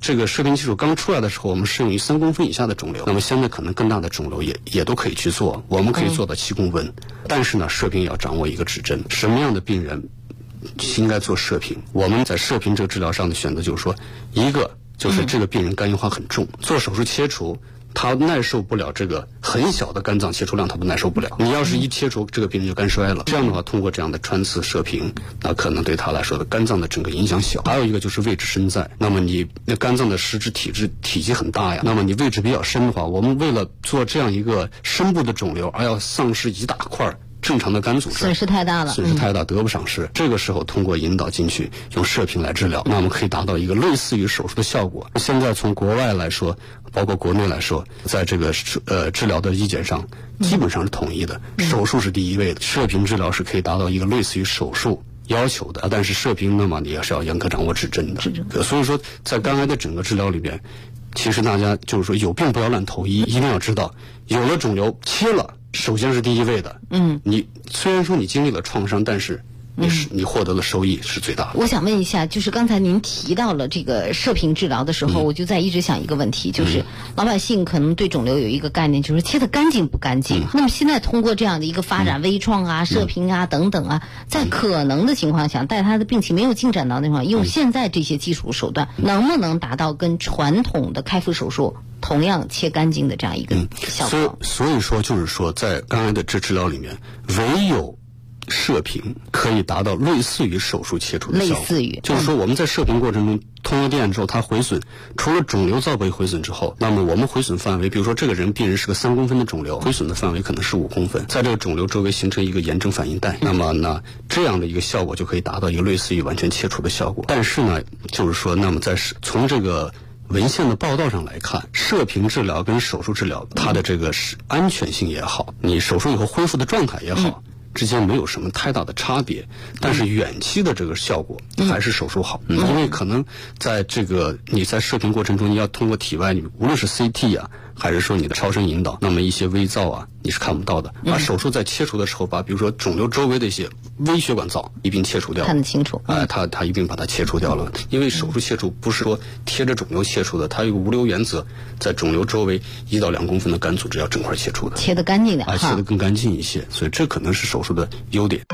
这个射频技术刚出来的时候，我们适用于3公分以下的肿瘤，那么现在可能更大的肿瘤也都可以去做，我们可以做到7公分。但是呢，射频也要掌握一个指针，什么样的病人应该做射频？我们在射频这个治疗上的选择就是说，一个就是这个病人肝硬化很重，做手术切除。他耐受不了这个很小的肝脏切除量，他都耐受不了。你要是一切除，这个病人就肝衰了。这样的话，通过这样的穿刺射频，那可能对他来说的肝脏的整个影响小。还有一个就是位置深在，那么你那肝脏的实质体积很大呀，那么你位置比较深的话，我们为了做这样一个深部的肿瘤，而要丧失一大块正常的肝组织， 损失太大了， 得不偿失。这个时候通过引导进去，用射频来治疗，那我们可以达到一个类似于手术的效果。现在从国外来说，包括国内来说，在这个治疗的意见上基本上是统一的，手术是第一位的，射频治疗是可以达到一个类似于手术要求的，但是射频那么你也是要严格掌握指针的。所以说，在肝癌的整个治疗里边，其实大家就是说有病不要乱投医，一定要知道，有了肿瘤切了，首先是第一位的。你虽然说你经历了创伤，但是你获得的收益是最大的。 我想问一下，就是刚才您提到了这个射频治疗的时候，我就在一直想一个问题，就是老百姓可能对肿瘤有一个概念，就是切得干净不干净。那么现在通过这样的一个发展，微创啊、射频啊等等啊，在可能的情况下，在他的病情没有进展到那种，用现在这些技术手段，能不能达到跟传统的开腹手术同样切干净的这样一个效果？ 所以说就是说，在肝癌的治疗里面，唯有射频可以达到类似于手术切除的效果。就是说我们在射频过程中通过电之后，它回损，除了肿瘤灶被回损之后，那么我们回损范围，比如说这个病人是个3公分的肿瘤，回损的范围可能是5公分，在这个肿瘤周围形成一个炎症反应带，那么呢这样的一个效果就可以达到一个类似于完全切除的效果。但是呢，就是说那么从这个文献的报道上来看，射频治疗跟手术治疗，它的这个安全性也好，你手术以后恢复的状态也好，之间没有什么太大的差别，但是远期的这个效果还是手术好，因为可能在这个你在射频过程中，你要通过体外，你无论是 CT 啊，还是说你的超声引导，那么一些微灶啊你是看不到的。而手术在切除的时候，把比如说肿瘤周围的一些微血管灶一并切除掉， 看得清楚。 它一并把它切除掉了。因为手术切除不是说贴着肿瘤切除的，它有个无瘤原则，在肿瘤周围1到2公分的肝组织要整块切除的， 切得干净点， 切得更干净一些。所以这可能是手术的优点。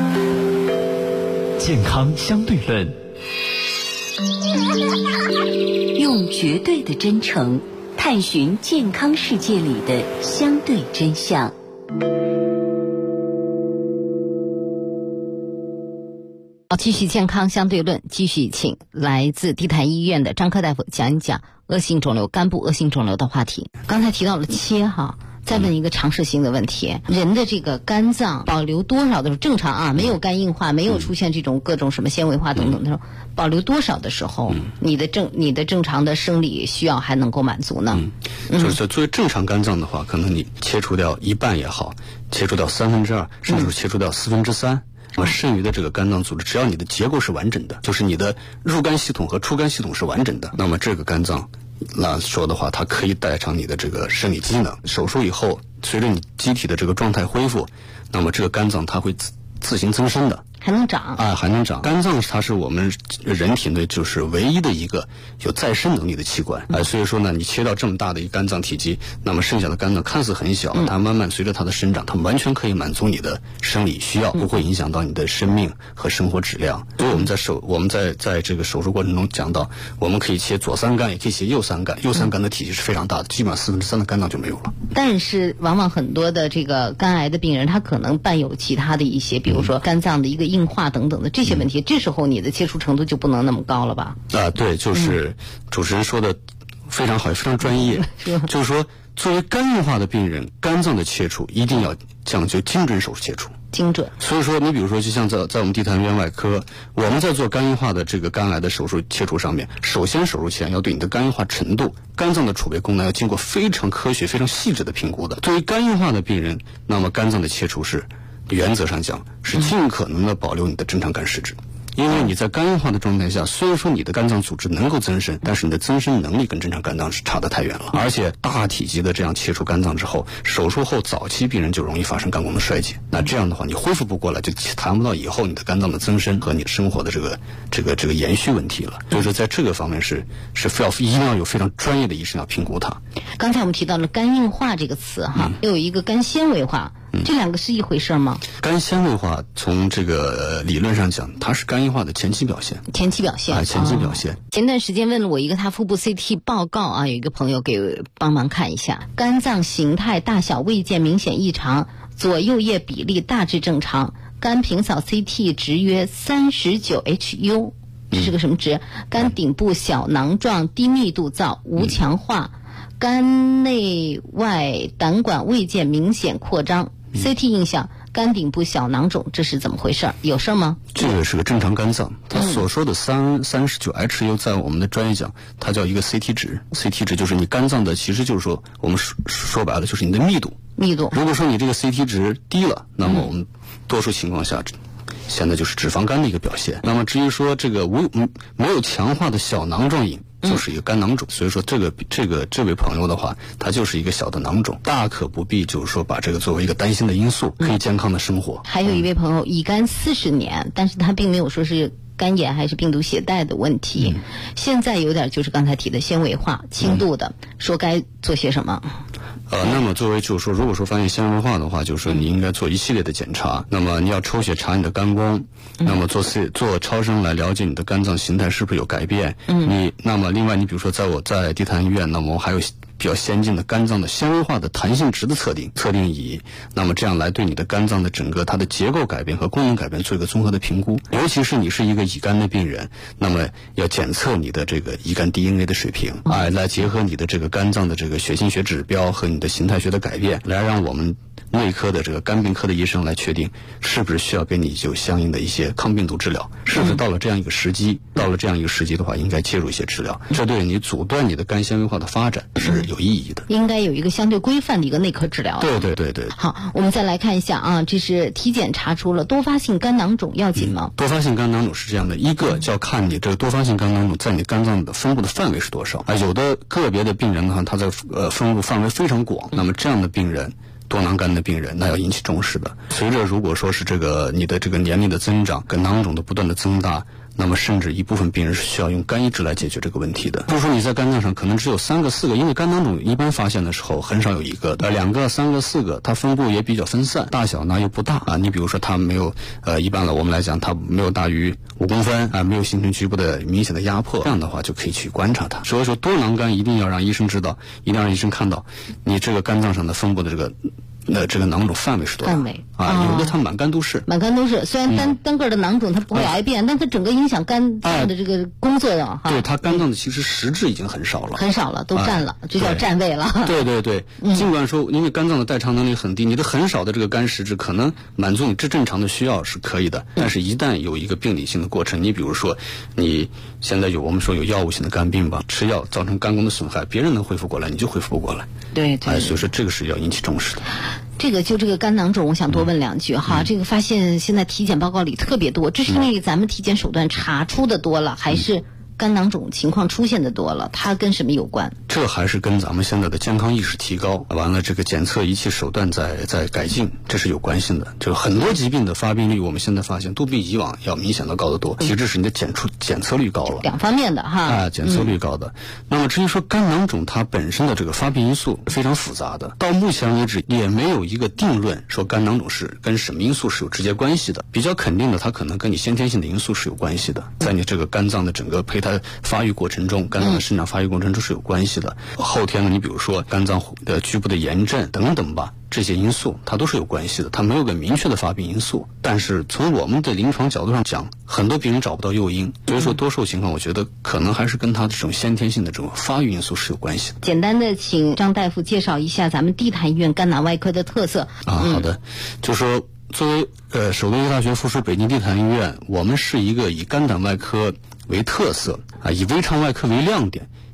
健康相对论， 用绝对的真诚探寻健康世界里的相对真相。 好，继续健康相对论，继续请来自地坛医院的张科大夫讲一讲恶性肿瘤、肝部恶性肿瘤的话题。刚才提到了切哈。再问一个常识性的问题，人的这个肝脏保留多少的时候正常啊，没有肝硬化，没有出现这种各种什么纤维化等等的时候，保留多少的时候，你的正常的生理需要还能够满足呢？ 就是作为正常肝脏的话，可能你切除掉一半也好，切除掉2/3，甚至切除掉3/4。那么剩余的这个肝脏组织，只要你的结构是完整的，就是你的入肝系统和出肝系统是完整的，那么这个肝脏来说的话，它可以代偿你的这个生理机能。手术以后，随着你机体的这个状态恢复，那么这个肝脏它会自行增生的。 还能长还能长。肝脏它是我们人体内就是唯一的一个有再生能力的器官所以说呢，你切到这么大的一个肝脏体积，那么剩下的肝脏看似很小，它慢慢随着它的生长，它完全可以满足你的生理需要，不会影响到你的生命和生活质量。所以我们在这个手术过程中讲到，我们可以切左3肝，也可以切右3肝，右3肝的体积是非常大的，基本上3/4的肝脏就没有了。 但是往往很多的这个肝癌的病人，他可能伴有其他的一些，比如说肝脏的一个硬化等等的这些问题，这时候你的切除程度就不能那么高了吧？ 对，就是主持人说的非常好，也非常专业。就是说，作为肝硬化的病人，肝脏的切除一定要讲究精准手术切除。 精准。 所以说，你比如说，就像在我们地坛医院外科，我们在做肝硬化的这个肝癌的手术切除上面，首先手术前要对你的肝硬化程度、肝脏的储备功能要经过非常科学、非常细致的评估的。对于肝硬化的病人，那么肝脏的切除是原则上讲是尽可能的保留你的正常肝实质。 因为你在肝硬化的状态下，虽然说你的肝脏组织能够增生，但是你的增生能力跟正常肝脏是差得太远了。而且大体积的这样切除肝脏之后，手术后早期病人就容易发生肝功能衰竭。那这样的话，你恢复不过来，就谈不到以后你的肝脏的增生和你生活的这个延续问题了。所以说，在这个方面是一定要有非常专业的医生要评估它。 刚才我们提到了肝硬化这个词哈，又有一个肝纤维化。这两个是一回事吗？ 肝纤维化从这个理论上讲，它是肝硬化的前期表现。 前期表现。前段时间问了我一个他腹部 CT 报告啊，有一个朋友给帮忙看一下，肝脏形态大小未见明显异常，左右叶比例大致正常，肝平扫 CT 值约39HU， 这是个什么值？肝顶部小囊状低密度灶无强化，肝内外胆管未见明显扩张。CT 印象肝顶部小囊肿，这是怎么回事？有事吗？ 这个是个正常肝脏，他所说的39HU 在我们的专业讲，它叫一个 CT 值。CT 值就是你肝脏的，其实就是说我们说白了就是你的密度。如果说你这个 CT 值低了，那么我们多数情况下现在就是脂肪肝的一个表现。那么至于说这个没有强化的小囊状影，就是一个肝囊肿。所以说这位朋友的话，他就是一个小的囊肿，大可不必就是说把这个作为一个担心的因素，可以健康的生活。 还有一位朋友乙肝40年，但是他并没有说是肝炎还是病毒携带的问题，现在有点就是刚才提的纤维化轻度的，说该做些什么？ 那么作为就是说，如果说发现纤维化的话，就是说你应该做一系列的检查。那么你要抽血查你的肝功，那么做超声来了解你的肝脏形态是不是有改变。那么另外你比如说在地坛医院，那么我还有比较先进的肝脏的纤维化的弹性值的测定仪，那么这样来对你的肝脏的整个它的结构改变和功能改变做一个综合的评估。尤其是你是一个乙肝的病人，那么要检测你的这个乙肝 DNA 的水平，来结合你的这个肝脏的这个血清学指标和你的形态学的改变，来让我们内科的这个肝病科的医生来确定是不是需要给你就相应的一些抗病毒治疗，是不是到了这样一个时机的话，应该介入一些治疗，这对你阻断你的肝纤维化的发展是有意义的。 应该有一个相对规范的一个内科治疗。 对。 好，我们再来看一下啊，这是体检查出了多发性肝囊肿，要紧吗？ 多发性肝囊肿是这样的，一个就要看你这个多发性肝囊肿在你肝脏的分布的范围是多少。有的个别的病人呢，他在分布范围非常广，那么这样的病人，多囊肝的病人，那要引起重视的。随着如果说是你的这个年龄的增长，跟囊肿的不断的增大，那么甚至一部分病人是需要用肝移植来解决这个问题的。就是说你在肝脏上可能只有3个4个，因为肝囊肿一般发现的时候很少有一个，2个3个4个，它分布也比较分散，大小呢又不大啊。你比如说它没有一般了我们来讲它没有大于5公分啊，没有形成局部的明显的压迫，这样的话就可以去观察它。所以说多囊肝一定要让医生知道，一定要让医生看到你这个肝脏上的分布的这个囊肿范围是多大？有的它满肝都是。 虽然单个的囊肿它不会癌变，但它整个影响肝脏的这个工作的哈。 对，它肝脏的其实实质已经很少了， 都占了，这叫占位了。 对，尽管说因为肝脏的代偿能力很低，你的很少的这个肝实质可能满足你正常的需要是可以的，但是一旦有一个病理性的过程，你比如说你现在我们说有药物性的肝病吧，吃药造成肝功的损害，别人能恢复过来，你就恢复不过来。 对， 所以说这个是要引起重视的。 这个肝囊肿，我想多问2句哈。这个发现现在体检报告里特别多，这是因为咱们体检手段查出的多了，还是肝囊肿情况出现的多了？它跟什么有关？ 这还是跟咱们现在的健康意识提高，完了这个检测仪器手段在改进，这是有关系的。就很多疾病的发病率，我们现在发现都比以往要明显的高得多。其实是你的检测率高了， 两方面的哈。 检测率高的。那么至于说肝囊肿它本身的这个发病因素非常复杂的，到目前为止也没有一个定论说肝囊肿是跟什么因素是有直接关系的。比较肯定的，它可能跟你先天性的因素是有关系的，在你这个肝脏的整个胚胎发育过程中，肝脏的生长发育过程中是有关系的。后天呢，你比如说肝脏的局部的炎症等等吧，这些因素它都是有关系的，它没有个明确的发病因素。但是从我们的临床角度上讲，很多病人找不到诱因，所以说多数情况我觉得可能还是跟他这种先天性的这种发育因素是有关系的。 简单的请张大夫介绍一下咱们地坛医院肝囊外科的特色。 好的，就说作为首都医科大学附属北京地坛医院，我们是一个以肝胆外科为特色以微创外科为亮点，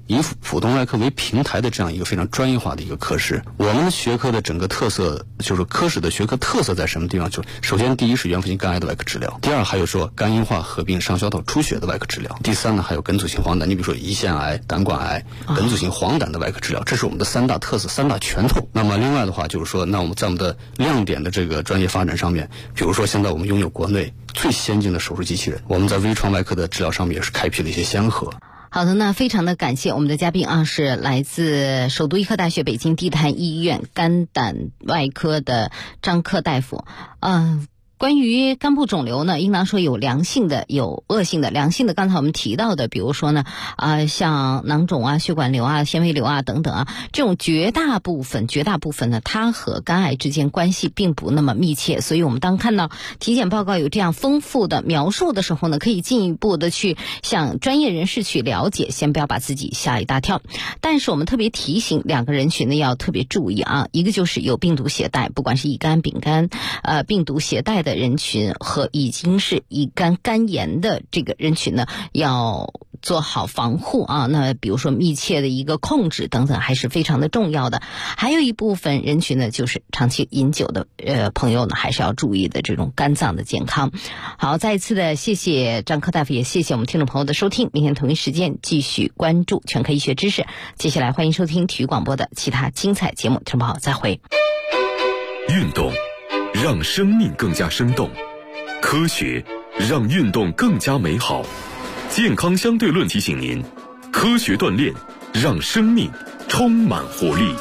以普通外科为平台的这样一个非常专业化的一个科室。我们的学科的整个特色，就是科室的学科特色在什么地方？就首先第一是原发性肝癌的外科治疗，第二还有说肝硬化合并上消化道出血的外科治疗，第三呢还有梗阻性黄疸，你比如说胰腺癌、胆管癌、梗阻性黄疸的外科治疗，这是我们的三大特色、三大拳头。那么另外的话就是说，那我们在我们的亮点的这个专业发展上面，比如说现在我们拥有国内最先进的手术机器人，我们在微创外科的治疗上面也是开辟了一些先河。 好的，那非常的感谢我们的嘉宾啊，是来自首都医科大学北京地坛医院肝胆外科的张克大夫。关于肝部肿瘤呢，应当说有良性的，有恶性的。良性的刚才我们提到的，比如说呢，像囊肿啊、血管瘤啊、纤维瘤啊等等啊，这种绝大部分呢，它和肝癌之间关系并不那么密切。所以我们当看到体检报告有这样丰富的描述的时候呢，可以进一步的去向专业人士去了解，先不要把自己吓一大跳。但是我们特别提醒两个人群呢要特别注意啊，一个就是有病毒携带，不管是乙肝、丙肝，病毒携带的人群和已经是乙肝肝炎的这个人群呢，要做好防护啊。那比如说密切的一个控制等等，还是非常的重要的。还有一部分人群呢，就是长期饮酒的朋友呢，还是要注意的这种肝脏的健康。好，再一次的谢谢张克大夫，也谢谢我们听众朋友的收听。明天同一时间继续关注全科医学知识。接下来欢迎收听体育广播的其他精彩节目，听众朋友再会。 运动让生命更加生动，科学让运动更加美好。健康相对论提醒您，科学锻炼让生命充满活力。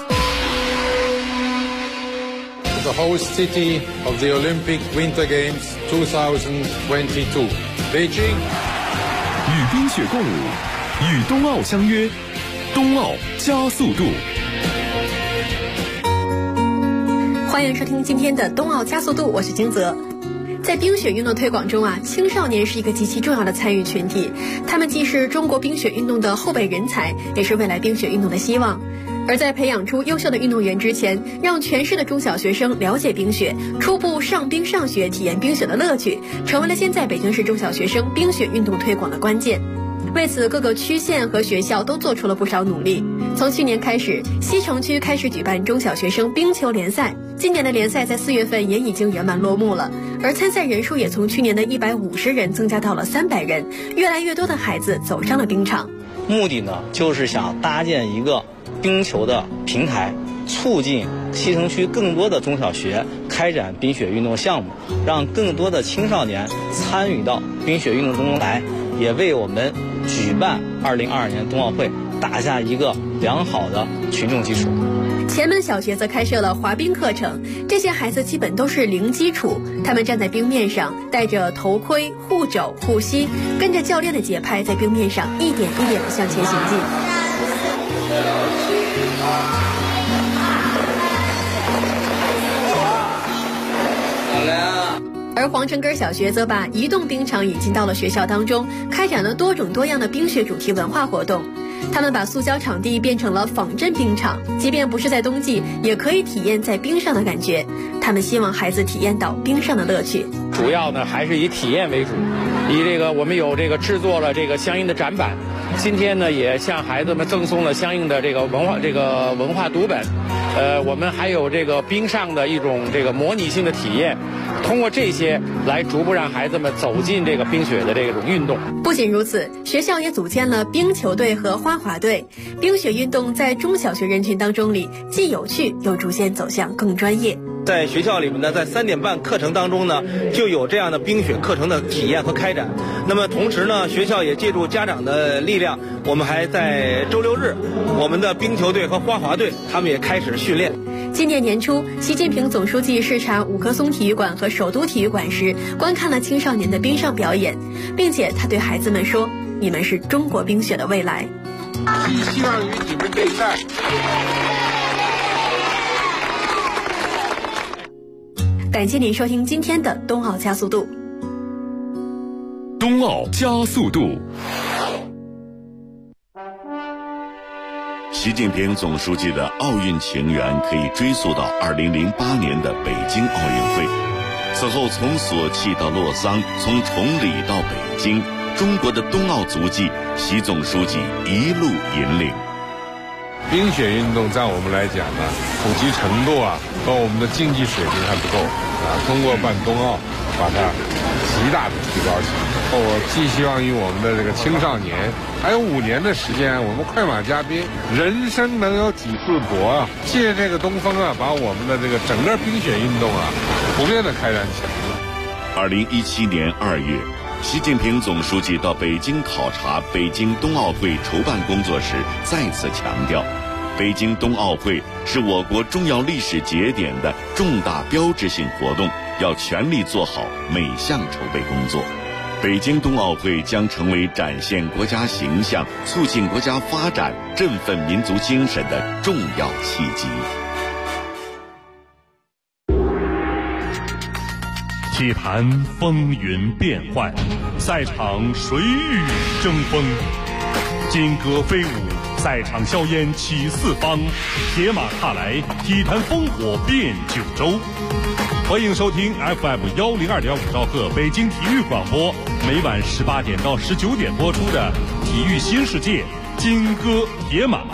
The host city of the Olympic Winter Games 2022, Beijing. 与冰雪共舞，与冬奥相约，冬奥加速度。 欢迎收听今天的冬奥加速度，我是金泽。在冰雪运动推广中啊，青少年是一个极其重要的参与群体，他们既是中国冰雪运动的后备人才，也是未来冰雪运动的希望。而在培养出优秀的运动员之前，让全市的中小学生了解冰雪，初步上冰上雪，体验冰雪的乐趣，成为了现在北京市中小学生冰雪运动推广的关键。为此，各个区县和学校都做出了不少努力。从去年开始，西城区开始举办中小学生冰球联赛，今年的联赛在4月份也已经圆满落幕了，而参赛人数也从去年的150人增加到了300人，越来越多的孩子走上了冰场。 目的呢，就是想搭建一个冰球的平台，促进西城区更多的中小学开展冰雪运动项目，让更多的青少年参与到冰雪运动中来，也为我们举办2022年冬奥会打下一个良好的群众基础。 前门小学则开设了滑冰课程，这些孩子基本都是零基础，他们站在冰面上，戴着头盔、护肘、护膝，跟着教练的节拍，在冰面上一点一点地向前行进。而黄城根小学则把移动冰场引进到了学校当中，开展了多种多样的冰雪主题文化活动。他们把塑胶场地变成了仿真冰场，即便不是在冬季，也可以体验在冰上的感觉。他们希望孩子体验到冰上的乐趣。 主要呢还是以体验为主，我们有制作了相应的展板，今天呢也向孩子们赠送了相应的文化读本。我们还有冰上的一种模拟性的体验，通过这些来逐步让孩子们走进冰雪的这种运动。 不仅如此，学校也组建了冰球队和花滑队。冰雪运动在中小学人群当中里既有趣又逐渐走向更专业。 在学校里面呢，在3点半课程当中呢，就有这样的冰雪课程的体验和开展。那么同时呢，学校也借助家长的力量，我们还在周6日，我们的冰球队和花滑队他们也开始训练。 今年年初，习近平总书记视察五棵松体育馆和首都体育馆时，观看了青少年的冰上表演，并且他对孩子们说：“你们是中国冰雪的未来。” 寄希望于你们这一代。 感谢您收听今天的冬奥加速度。 冬奥加速度。 习近平总书记的奥运情缘可以追溯到2008年的北京奥运会。此后从索契到洛桑，从崇礼到北京， 中国的冬奥足迹，习总书记一路引领。 冰雪运动在我们来讲呢，普及程度和我们的竞技水平还不够通过办冬奥，把它极大的提高起来。我寄希望于我们的这个青少年，还有5年的时间，我们快马加鞭，人生能有几次搏借这个东风把我们的这个整个冰雪运动普遍的开展起来。 2017年2月，习近平总书记到北京考察北京冬奥会筹办工作时，再次强调，北京冬奥会是我国重要历史节点的重大标志性活动，要全力做好每项筹备工作。北京冬奥会将成为展现国家形象、促进国家发展、振奋民族精神的重要契机。 体坛风云变幻，赛场谁与争锋？金戈飞舞，赛场硝烟起四方，铁马踏来，体坛烽火遍九州。欢迎收听 FM102.5兆赫北京体育广播，每晚18点到19点播出的《体育新世界》金戈铁马。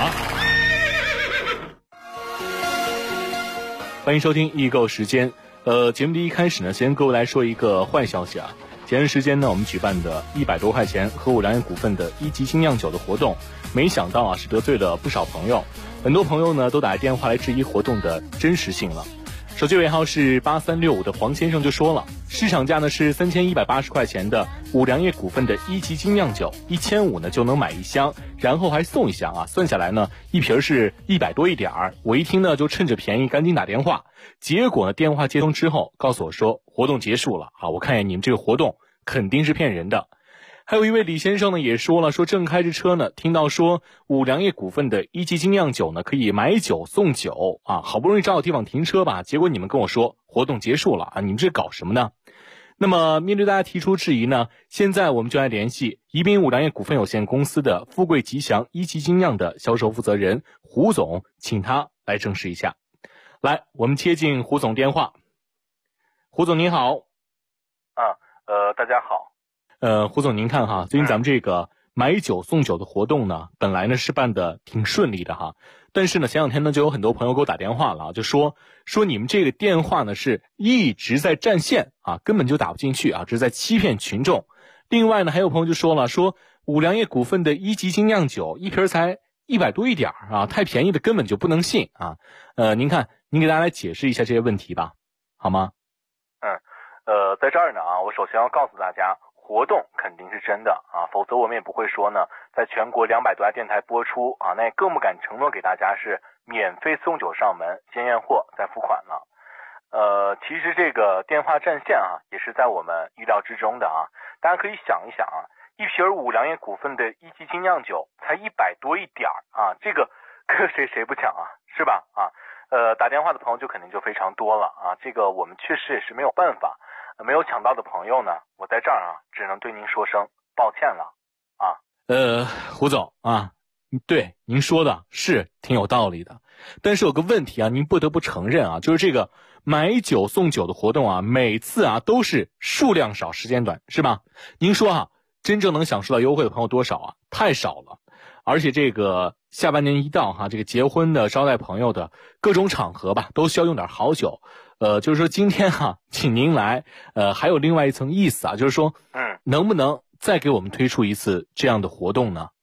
欢迎收听易购时间。节目的一开始呢，先各位来说一个坏消息前段时间呢，我们举办的100多块钱和五粮液股份的1级精酿酒的活动，没想到是得罪了不少朋友，很多朋友呢都打电话来质疑活动的真实性了。手机尾号是8365的黄先生就说了，市场价呢是3180块钱的五粮液股份的1级精酿酒，1500呢就能买1箱，然后还送1箱算下来呢一瓶是100多一点儿。我一听呢就趁着便宜赶紧打电话，结果呢电话接通之后告诉我说活动结束了我看见你们这个活动肯定是骗人的。还有一位李先生呢也说了，说正开着车呢，听到说五粮液股份的1级精酿酒呢可以买酒送酒好不容易找到地方停车吧，结果你们跟我说活动结束了你们这搞什么呢？那么面对大家提出质疑呢，现在我们就来联系宜宾五粮液股份有限公司的富贵吉祥1级精酿的销售负责人胡总，请他来证实一下。来，我们接进胡总电话。胡总您好。 大家好。 胡总您看最近咱们这个买酒送酒的活动呢，本来呢是办的挺顺利的但是呢前两天呢就有很多朋友给我打电话了就说你们这个电话呢是一直在占线根本就打不进去这是在欺骗群众。另外呢还有朋友就说了，说五粮液股份的1级精酿酒一瓶才100多一点太便宜的根本就不能信您看您给大家来解释一下这些问题吧，好吗？ 在这儿呢我首先要告诉大家，活动肯定是真的否则我们也不会说呢在全国200多家电台播出那也更不敢承诺给大家是免费送酒上门，先验货再付款了。其实这个电话占线也是在我们意料之中的大家可以想一想一瓶五粮液股份的1级精酿酒才100多一点这个跟谁不抢是吧打电话的朋友就肯定就非常多了这个我们确实也是没有办法。没有抢到的朋友呢，我在这儿只能对您说声抱歉了胡总对您说的是挺有道理的，但是有个问题您不得不承认就是这个买酒送酒的活动每次都是数量少时间短是吧？您说真正能享受到优惠的朋友多少太少了。而且这个下半年一到这个结婚的招待朋友的各种场合吧都需要用点好酒。就是说今天请您来还有另外一层意思就是说能不能再给我们推出一次这样的活动呢？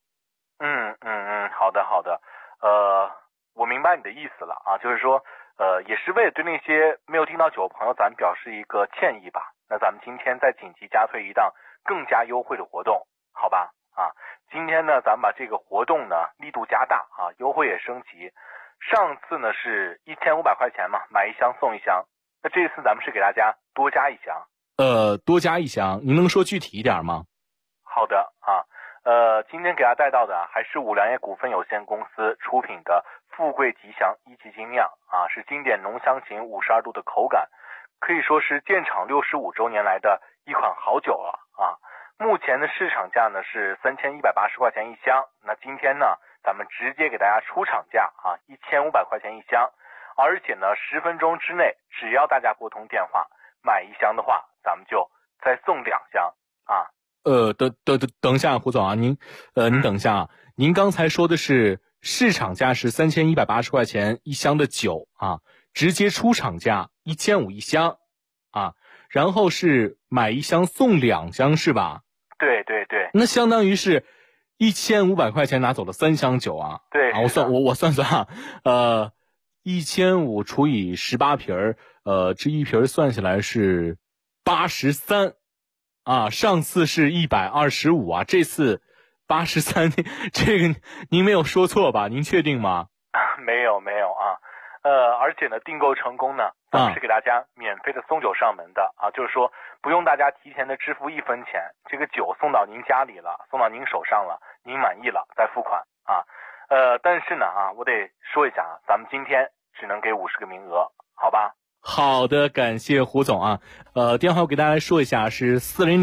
好的我明白你的意思了就是说也是为了对那些没有订到酒的朋友咱们表示一个歉意吧。那咱们今天再紧急加推一档更加优惠的活动，好吧今天呢咱们把这个活动呢力度加大优惠也升级。上次呢是1500块钱嘛，买1箱送1箱，那这次咱们是给大家多加1箱。 多加1箱，您能说具体一点吗？ 好的今天给大家带到的还是五粮液股份有限公司出品的富贵吉祥1级精酿是经典浓香型52度的口感，可以说是建厂65周年来的一款好酒了目前的市场价呢是3180块钱1箱，那今天呢咱们直接给大家出厂价1500块钱1箱，而且呢10分钟之内只要大家拨通电话买1箱的话，咱们就再送2箱等一下，胡总啊，您等一下啊，您刚才说的是市场价是3180块钱一箱的酒啊，直接出厂价1500一箱啊，然后是买一箱送2箱是吧？ 对对对。 那相当于是1500块钱拿走了3箱酒啊。 对啊，我算算啊，1500除以18瓶这一瓶算下来是83啊，上次是125啊，这次83，这个您没有说错吧？您确定吗？ 没有啊，而且呢，订购成功呢，咱们是给大家免费的送酒上门的啊，就是说不用大家提前的支付1分钱，这个酒送到您家里了，送到您手上了，您满意了再付款啊。但是呢啊，我得说一下啊，咱们今天只能给50个名额，好吧？ 好的，感谢胡总啊。电话我给大家说一下是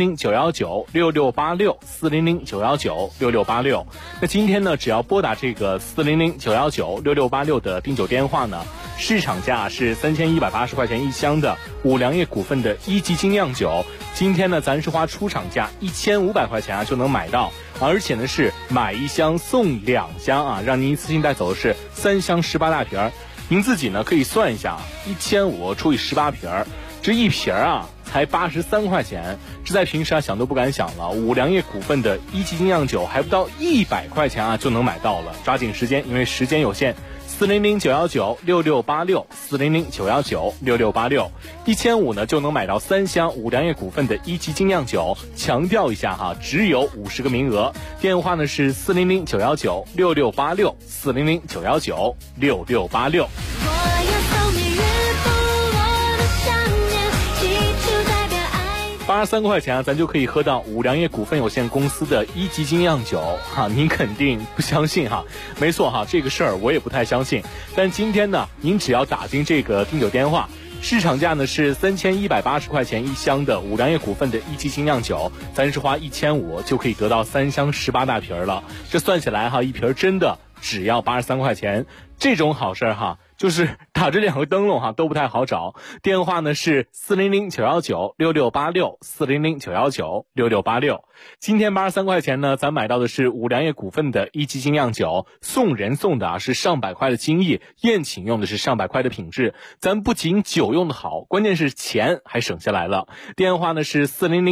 400-919-6686，400-919-6686。那今天呢，只要拨打这个400-919-6686的订酒电话呢，市场价是3180块钱一箱的五粮液股份的1级精酿酒，今天呢，咱是花出厂价1500块钱啊就能买到，而且呢是买一箱送2箱啊，让您一次性带走的是3箱18大瓶。您自己呢可以算一下，1500除以18瓶，这一瓶啊才83块钱，这在平时啊想都不敢想了。五粮液股份的1级精酿酒还不到100块钱啊就能买到了，抓紧时间，因为时间有限。400-919-6686，400-919-6686，1500呢就能买到3箱五粮液股份的1级精酿酒。强调一下哈，只有50个名额。电话呢是400-919-6686，400-919-6686。83块钱啊，咱就可以喝到五粮液股份有限公司的1级精酿酒哈，您肯定不相信哈？没错哈，这个事儿我也不太相信。但今天呢，您只要打进这个订酒电话，市场价呢是3180块钱一箱的五粮液股份的1级精酿酒，咱是花1500就可以得到3箱18大瓶了。这算起来哈，一瓶真的只要83块钱，这种好事哈。就是打这2个灯笼哈都不太好找，电话呢是400-919-6686，400-919-6686。今天83块钱呢，咱买到的是五粮液股份的1级精酿酒，送人送的是上百块的精益，宴请用的是上百块的品质，咱不仅酒用的好，关键是钱还省下来了。电话呢是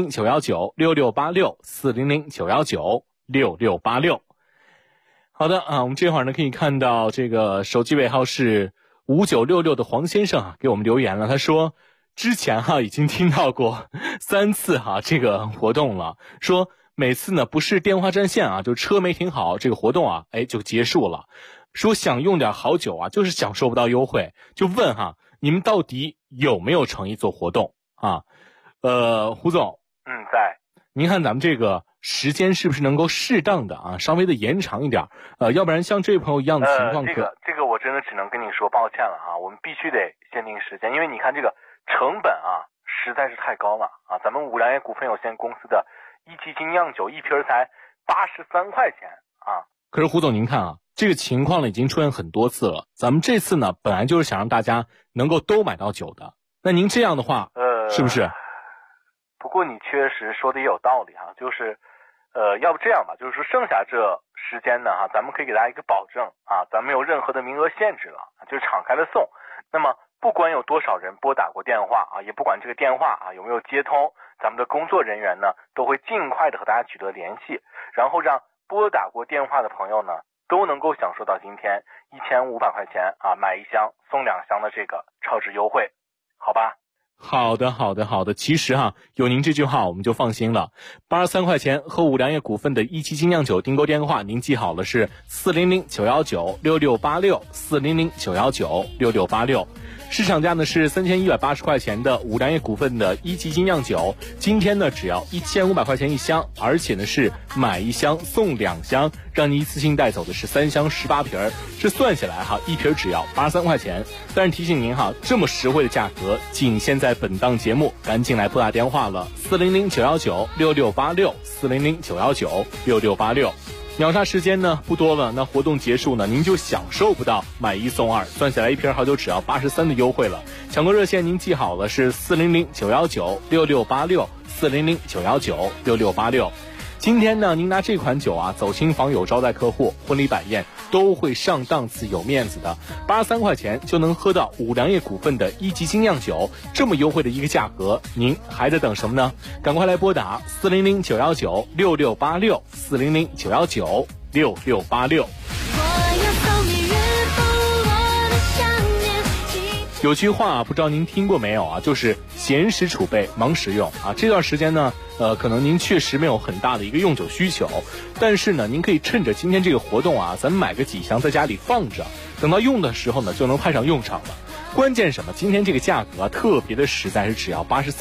400-919-6686，400-919-6686。好的啊，我们这会儿呢可以看到这个手机尾号是5966的黄先生啊给我们留言了，他说之前哈已经听到过3次哈这个活动了，说每次呢不是电话占线啊，就车没停好，这个活动啊就结束了，说想用点好酒啊，就是享受不到优惠，就问哈你们到底有没有诚意做活动啊？胡总， 在。 您看咱们这个时间是不是能够适当的啊，稍微的延长一点？要不然像这位朋友一样的情况， 这个我真的只能跟你说抱歉了啊，我们必须得限定时间，因为你看这个成本啊实在是太高了啊，咱们五粮液股份有限公司的1级精酿酒一瓶才83块钱啊。 可是胡总您看啊，这个情况呢已经出现很多次了，咱们这次呢本来就是想让大家能够都买到酒的，那您这样的话是不是？ 不过你确实说的也有道理哈，就是要不这样吧，就是说剩下这时间呢哈，咱们可以给大家一个保证啊，咱没有任何的名额限制了，就是敞开了送。那么不管有多少人拨打过电话啊，也不管这个电话啊有没有接通，咱们的工作人员呢都会尽快的和大家取得联系，然后让拨打过电话的朋友呢都能够享受到今天1500块钱啊买1箱送2箱的这个超值优惠，好吧？ 好的，其实哈，有您这句话我们就放心了。83块钱和五粮液股份的1级精酿酒订购电话，您记好了是400-919-6686，400-919-6686。市场价呢是3180块钱的五粮液股份的1级精酿酒，今天呢只要1500块钱一箱，而且呢是买1箱送2箱，让你一次性带走的是3箱18瓶，这算下来哈，一瓶只要83块钱。但是提醒您哈，这么实惠的价格仅限在本档节目，赶紧来拨打电话了，400-919-6686，400-919-6686。秒杀时间呢不多了，那活动结束呢，您就享受不到买1送2，算下来一瓶好酒只要83的优惠了。抢购热线您记好了是400-919-6686，400-919-6686。 今天呢，您拿这款酒啊走亲访友招待客户，婚礼摆宴都会上档次有面子的，83块钱就能喝到五粮液股份的1级精酿酒，这么优惠的一个价格，您还在等什么呢？赶快来拨打400-919-6686，400-919-6686。有句话不知道您听过没有啊，就是闲时储备，忙时用啊。这段时间呢，可能您确实没有很大的一个用酒需求，但是呢，您可以趁着今天这个活动啊，咱们买个几箱在家里放着，等到用的时候呢，就能派上用场了。关键什么？今天这个价格啊，特别的实在，是只要83